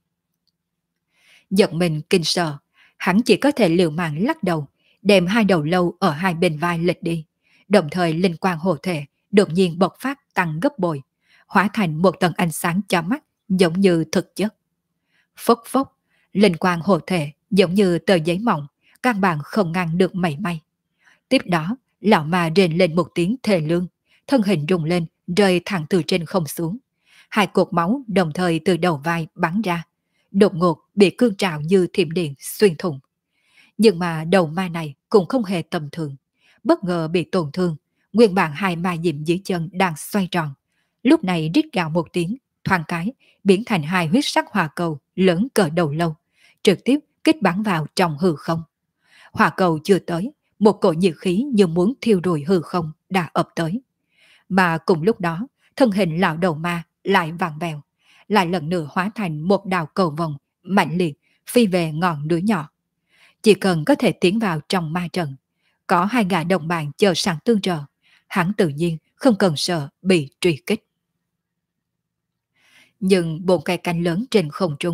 Giật mình kinh sợ, hắn chỉ có thể liều mạng lắc đầu, đem hai đầu lâu ở hai bên vai lệch đi. Đồng thời linh quang hộ thể đột nhiên bộc phát tăng gấp bội, hóa thành một tầng ánh sáng chói mắt giống như thực chất. Phốc phốc, linh quang hộ thể giống như tờ giấy mỏng, căn bản không ngăn được mảy may. Tiếp đó, lão ma rên lên một tiếng thề lương, thân hình rung lên, rơi thẳng từ trên không xuống. Hai cột máu đồng thời từ đầu vai bắn ra, đột ngột bị cương trào như thiểm điện xuyên thủng. Nhưng mà đầu ma này cũng không hề tầm thường, bất ngờ bị tổn thương, nguyên bản hai ma diệm dưới chân đang xoay tròn. Lúc này rít gào một tiếng, thoáng cái, biến thành hai huyết sắc hỏa cầu lớn cỡ đầu lâu, trực tiếp kích bắn vào trong hư không. Hỏa cầu chưa tới, một cổ nhiệt khí như muốn thiêu rụi hư không đã ập tới. Mà cùng lúc đó, thân hình lão đầu ma lại vặn vẹo, lại lần nữa hóa thành một đạo cầu vồng mạnh liệt phi về ngọn núi nhỏ. Chỉ cần có thể tiến vào trong ma trận, có hai gã đồng bạn chờ sẵn tương trợ, hắn tự nhiên không cần sợ bị truy kích. Nhưng bốn cây cánh lớn trên không trung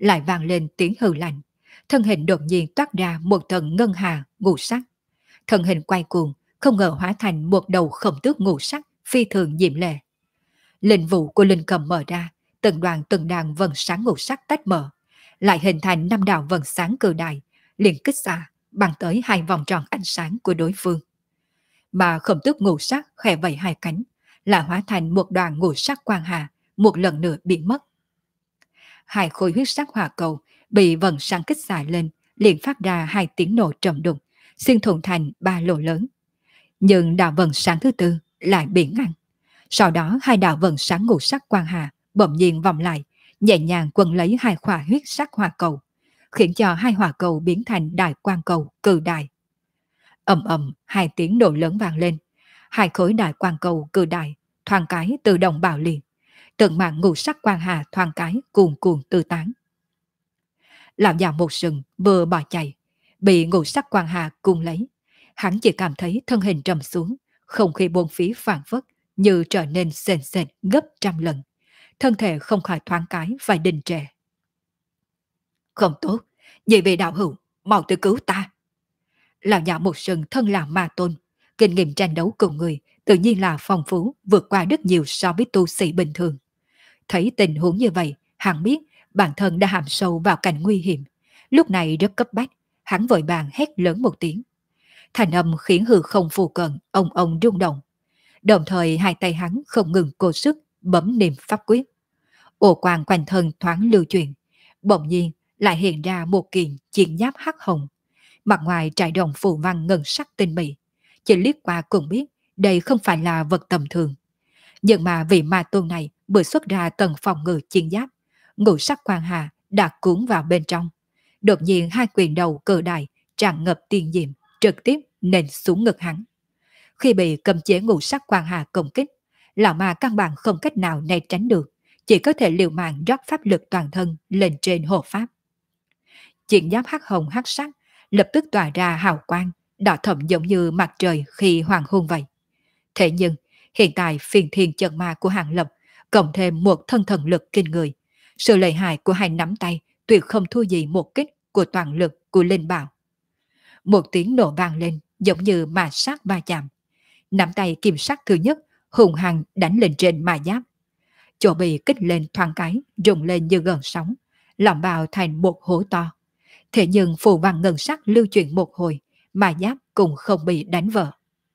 lại vang lên tiếng hừ lạnh. Thân hình đột nhiên toát ra một tầng ngân hà ngũ sắc. Thân hình quay cuồng, không ngờ hóa thành một đầu khổng tước ngũ sắc phi thường diệm lệ. Linh vụ của linh cầm mở ra, từng đoàn vần sáng ngũ sắc tách mở, lại hình thành 5 đạo vần sáng cự đại, liền kích xạ, bắn tới 2 vòng tròn ánh sáng của đối phương. Mà khổng tước ngũ sắc khẽ vẫy 2 cánh, lại hóa thành một đoàn ngũ sắc quang hà, một lần nữa biến mất. 2 khối huyết sắc hỏa cầu bị vần sáng kích xạ lên, liền phát ra 2 tiếng nổ trầm đục, xuyên thủng thành 3 lỗ lớn. Nhưng đạo vần sáng thứ tư lại bị ngăn. Sau đó 2 đạo vần sáng ngũ sắc quang hà bỗng nhiên vòng lại, nhẹ nhàng quấn lấy 2 khỏa huyết sắc hỏa cầu, khiến cho 2 hỏa cầu biến thành đại quang cầu cự đại. Ầm ầm 2 tiếng nổ lớn vang lên, 2 khối đại quang cầu cự đại thoáng cái tự động bạo liệt, từng mảng ngũ sắc quang hà thoáng cái cuồn cuộn tư tán. Lão già một sừng vừa bỏ chạy, bị ngũ sắc quang hà cuốn lấy, hắn chỉ cảm thấy thân hình trầm xuống, không khí bốn phía phảng phất như trở nên sền sệt gấp trăm lần, thân thể không khỏi thoáng cái phải đình trệ. Không tốt, nhị vị đạo hữu, mau tới cứu ta. Lão già một sừng thân là ma tôn, kinh nghiệm tranh đấu cùng người tự nhiên là phong phú vượt qua rất nhiều so với tu sĩ bình thường. Thấy tình huống như vậy, hắn biết bản thân đã hàm sâu vào cảnh nguy hiểm, lúc này rất cấp bách, hắn vội vàng hét lớn một tiếng. Thành âm khiến hư không phù cận ông rung động. Đồng thời 2 tay hắn không ngừng cố sức bấm niệm pháp quyết. Ồ quang quanh thân thoáng lưu chuyển, bỗng nhiên lại hiện ra một kiện chiến giáp hắc hồng, mặt ngoài trải đồng phù văn ngân sắc tinh mỹ. Chỉ liếc qua cũng biết đây không phải là vật tầm thường. Nhưng mà vị ma tôn này vừa xuất ra tầng phòng ngự chiến giáp, ngũ sắc quang hà đã cuốn vào bên trong. Đột nhiên 2 quyền đầu cự đại tràn ngập tiên diệm trực tiếp nện xuống ngực hắn. Khi bị cầm chế ngũ sắc quang hà công kích, lão ma căn bản không cách nào né tránh được, chỉ có thể liều mạng rót pháp lực toàn thân lên trên hộ pháp. Chiến giáp hắc hồng hắc sắc lập tức tỏa ra hào quang, đỏ thẫm giống như mặt trời khi hoàng hôn vậy. Thế nhưng, hiện tại phiền thiên chân ma của Hàng Lập cộng thêm một thân thần lực kinh người, sự lợi hại của 2 nắm tay tuyệt không thua gì một kích của toàn lực của linh bảo. Một tiếng nổ vang lên giống như ma sát va chạm. Nắm tay kim sắc thứ nhất hùng hăng đánh lên trên ma giáp. Chỗ bị kích lên thoáng cái, rung lên như gần sóng, lòng bào thành một hố to. Thế nhưng phù văn ngân sắc lưu chuyển một hồi, ma giáp cũng không bị đánh vỡ.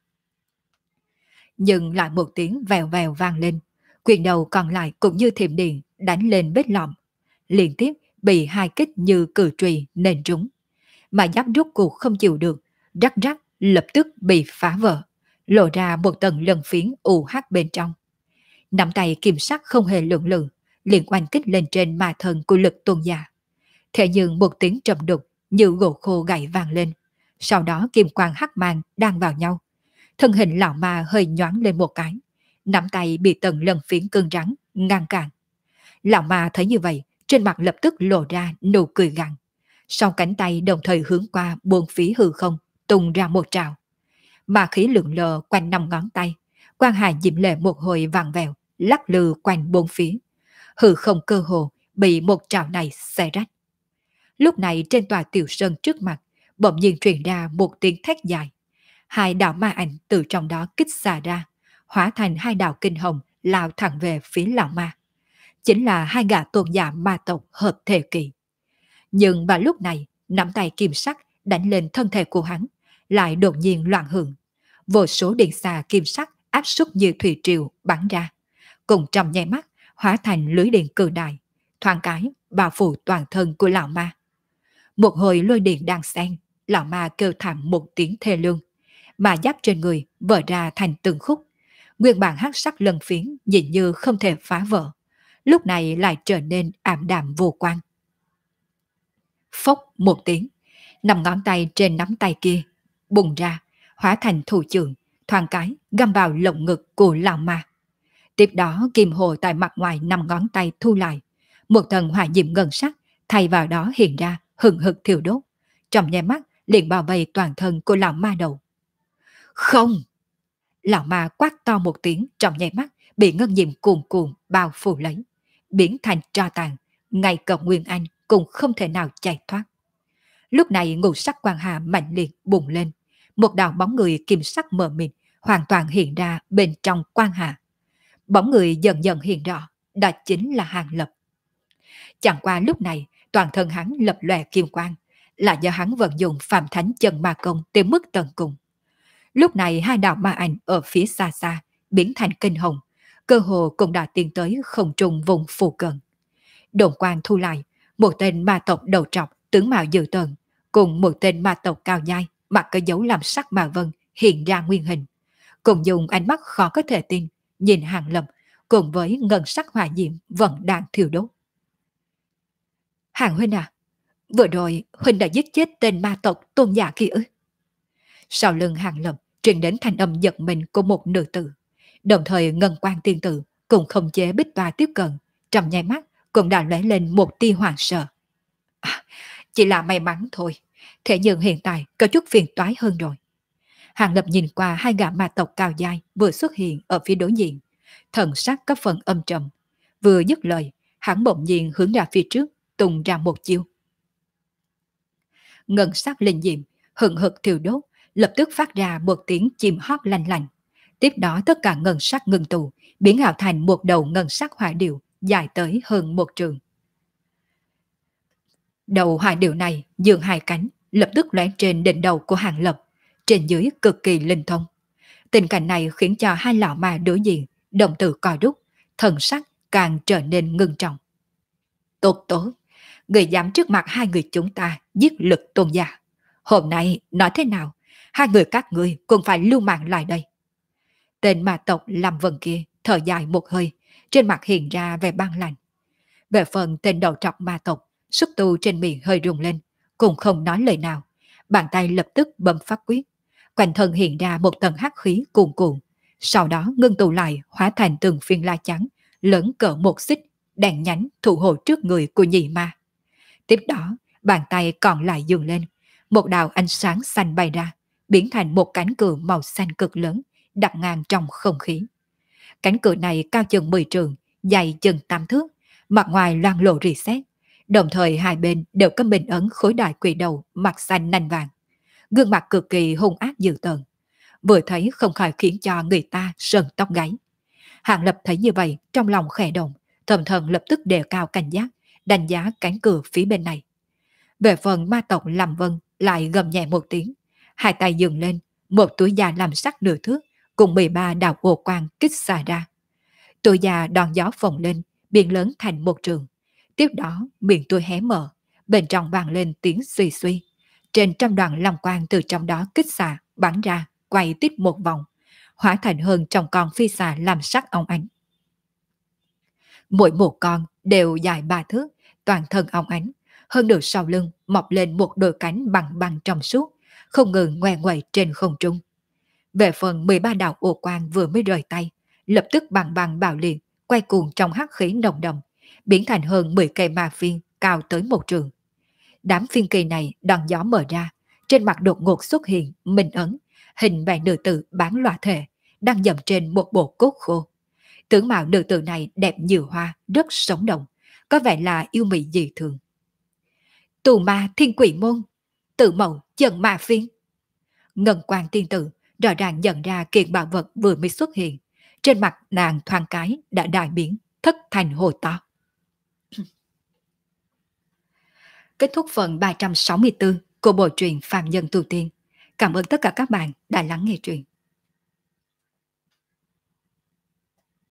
Nhưng lại một tiếng vèo vèo vang lên, quyền đầu còn lại cũng như thiểm điện đánh lên vết lõm, liên tiếp bị 2 kích như cử trùy nện trúng. Ma giáp rút cuộc không chịu được, rắc rắc lập tức bị phá vỡ, lộ ra một tầng lân phiến u hắc bên trong. Nắm tay kim sắc không hề lượng lự, liền oanh kích lên trên ma thân của Lực Tôn giả. Thế nhưng một tiếng trầm đục như gỗ khô gãy vang lên, sau đó kim quang hắc mang đang vào nhau. Thân hình lão ma hơi nhoáng lên một cái, nắm tay bị tầng lân phiến cứng rắn ngăn cản. Lão ma thấy như vậy, trên mặt lập tức lộ ra nụ cười gằn. Sau cánh tay đồng thời hướng qua buông phía hư không, tung ra một trào. Ma khí lượn lờ quanh 5 ngón tay, quang hà diệm lệ một hồi vàng vèo, lắc lư quanh bốn phía. Hư không cơ hồ bị một trào này xé rách. Lúc này trên tòa tiểu sơn trước mặt, bỗng nhiên truyền ra một tiếng thét dài. 2 đạo ma ảnh từ trong đó kích xà ra, hóa thành 2 đạo kinh hồng lao thẳng về phía lão ma. Chính là 2 gã tôn giả ma tộc hợp thể kỳ. Nhưng vào lúc này, nắm tay kim sắc đánh lên thân thể của hắn, lại đột nhiên loạn hưởng. Vô số điện xà kim sắc áp suất như thủy triều bắn ra, cùng trong nháy mắt hóa thành lưới điện cự đại, thoáng cái bao phủ toàn thân của lão ma. Một hồi lôi điện đang xen, lão ma kêu thảm một tiếng thê lương, mà giáp trên người vỡ ra thành từng khúc. Nguyên bản hắc sắc lân phiến nhìn như không thể phá vỡ, lúc này lại trở nên ảm đạm vô quang. Phốc một tiếng, 5 ngón tay trên nắm tay kia bùng ra, hóa thành thủ trưởng, thoáng cái găm vào lồng ngực của lão ma. Tiếp đó kim hồ tại mặt ngoài 5 ngón tay thu lại, một tầng hỏa diệm ngân sắc thay vào đó hiện ra hừng hực thiêu đốt, trong nháy mắt liền bao vây toàn thân của lão ma đầu. Không! Lão ma quát to một tiếng, trong nháy mắt bị ngân diệm cuồn cuộn bao phủ lấy, biến thành tro tàn, ngay cổng Nguyên Anh cũng không thể nào chạy thoát. Lúc này ngũ sắc quang hà mạnh liệt bùng lên, một đạo bóng người kim sắc mờ mịt hoàn toàn hiện ra bên trong quang hà. Bóng người dần dần hiện rõ, đó chính là Hàng Lập. Chẳng qua lúc này, toàn thân hắn lập lòe kim quang, là do hắn vận dụng Phạm Thánh Chân Ma Công tới mức tận cùng. Lúc này hai đạo ma ảnh ở phía xa xa biến thành kinh hồng, cơ hồ cũng đã tiến tới không trung vùng phù cận. Đồn quang thu lại, một tên ma tộc đầu trọc tướng mạo dữ tợn, cùng một tên ma tộc cao nhai mặc cái dấu làm sắc ma vân hiện ra nguyên hình, cùng dùng ánh mắt khó có thể tin nhìn Hàng Lập cùng với ngân sắc hỏa diệm vẫn đang thiêu đốt. Hàng huynh à, vừa rồi huynh đã giết chết tên ma tộc tôn giả kia ư? Sau lưng Hàng Lập truyền đến thanh âm giật mình của một nữ tử, đồng thời ngân quan tiên tử cũng không chế bích toa tiếp cận, trong nháy mắt cũng đã lóe lên một tia hoảng sợ. À, chỉ là may mắn thôi, thế nhưng hiện tại có chút phiền toái hơn rồi. Hàng Lập nhìn qua hai gã ma tộc cao dài vừa xuất hiện ở phía đối diện, thần sắc có phần âm trầm. Vừa dứt lời, hắn bỗng nhiên hướng ra phía trước, tung ra một chiêu. Ngân sắc linh diệm hừng hực thiêu đốt, lập tức phát ra một tiếng chim hót lanh lành. Tiếp đó tất cả ngân sắc ngưng tụ, biến ảo thành một đầu ngân sắc hỏa điệu dài tới hơn một trường. Đầu hỏa điệu này dường hai cánh, lập tức lóe trên đỉnh đầu của Hàng Lập, trên dưới cực kỳ linh thông. Tình cảnh này khiến cho hai lão ma đối diện, đồng tử co rút, thần sắc càng trở nên ngưng trọng. Tốt tốt, người dám trước mặt hai người chúng ta giết Lực tôn giả. Hôm nay nói thế nào, hai người các ngươi cũng phải lưu mạng lại đây. Tên ma tộc Lâm Vân kia thở dài một hơi, trên mặt hiện ra vẻ băng lạnh. Về phần tên đầu trọc ma tộc, xúc tu trên miệng hơi rung lên, cũng không nói lời nào. Bàn tay lập tức bấm pháp quyết, quanh thân hiện ra một tầng hắc khí cuồn cuộn, sau đó ngưng tụ lại hóa thành từng phiên la trắng, lớn cỡ một xích, đèn nhánh thủ hộ trước người của nhị ma. Tiếp đó, bàn tay còn lại dừng lên, một đạo ánh sáng xanh bay ra, biến thành một cánh cửa màu xanh cực lớn, đặt ngang trong không khí. Cánh cửa này cao chừng 10 trượng, dài chừng 8 thước, mặt ngoài loang lộ rỉ sét, đồng thời hai bên đều có minh ấn khối đại quỷ đầu mặt xanh nanh vàng, gương mặt cực kỳ hung ác dữ tợn, vừa thấy không khỏi khiến cho người ta sờn tóc gáy. Hàng Lập thấy như vậy, trong lòng khẽ động, thầm thần lập tức đề cao cảnh giác, đánh giá cánh cửa phía bên này. Về phần ma tộc Lâm Vân lại gầm nhẹ một tiếng, hai tay dừng lên, một túi da làm sắc nửa thước cùng 13 đạo ô quang kích xả ra. Túi da đòn gió phồng lên, biến lớn thành một trường. Tiếp đó miệng túi hé mở, bên trong vang lên tiếng suy suy. Trên trăm đoàn long quang từ trong đó kích xạ bắn ra, quay tiếp một vòng, hóa thành hơn trong con phi xà làm sắc óng ánh. Mỗi một con đều dài 3 thước, toàn thân óng ánh, hơn được sau lưng mọc lên một đôi cánh bằng bằng trong suốt, không ngừng ngoe ngoẩy trên không trung. Về phần 13 đạo ô quang vừa mới rời tay, lập tức bằng bằng bạo liệt, quay cuồng trong hắc khí nồng đậm, biến thành hơn 10 cây ma phiên cao tới một trường. Đám phiên kỳ này đòn gió mở ra, trên mặt đột ngột xuất hiện minh ấn, hình vài nữ tử bán loa thể, đang dậm trên một bộ cốt khô. Tướng mạo nữ tử này đẹp như hoa, rất sống động, có vẻ là yêu mị dị thường. Tù ma thiên quỷ môn, tự mẫu chân ma phiên. Ngân quan tiên tử rõ ràng nhận ra kiện bảo vật vừa mới xuất hiện, trên mặt nàng thoáng cái đã đại biến, thất thành hồi to. Kết thúc phần 364 của bộ truyện Phàm Nhân Tu Tiên. Cảm ơn tất cả các bạn đã lắng nghe truyện.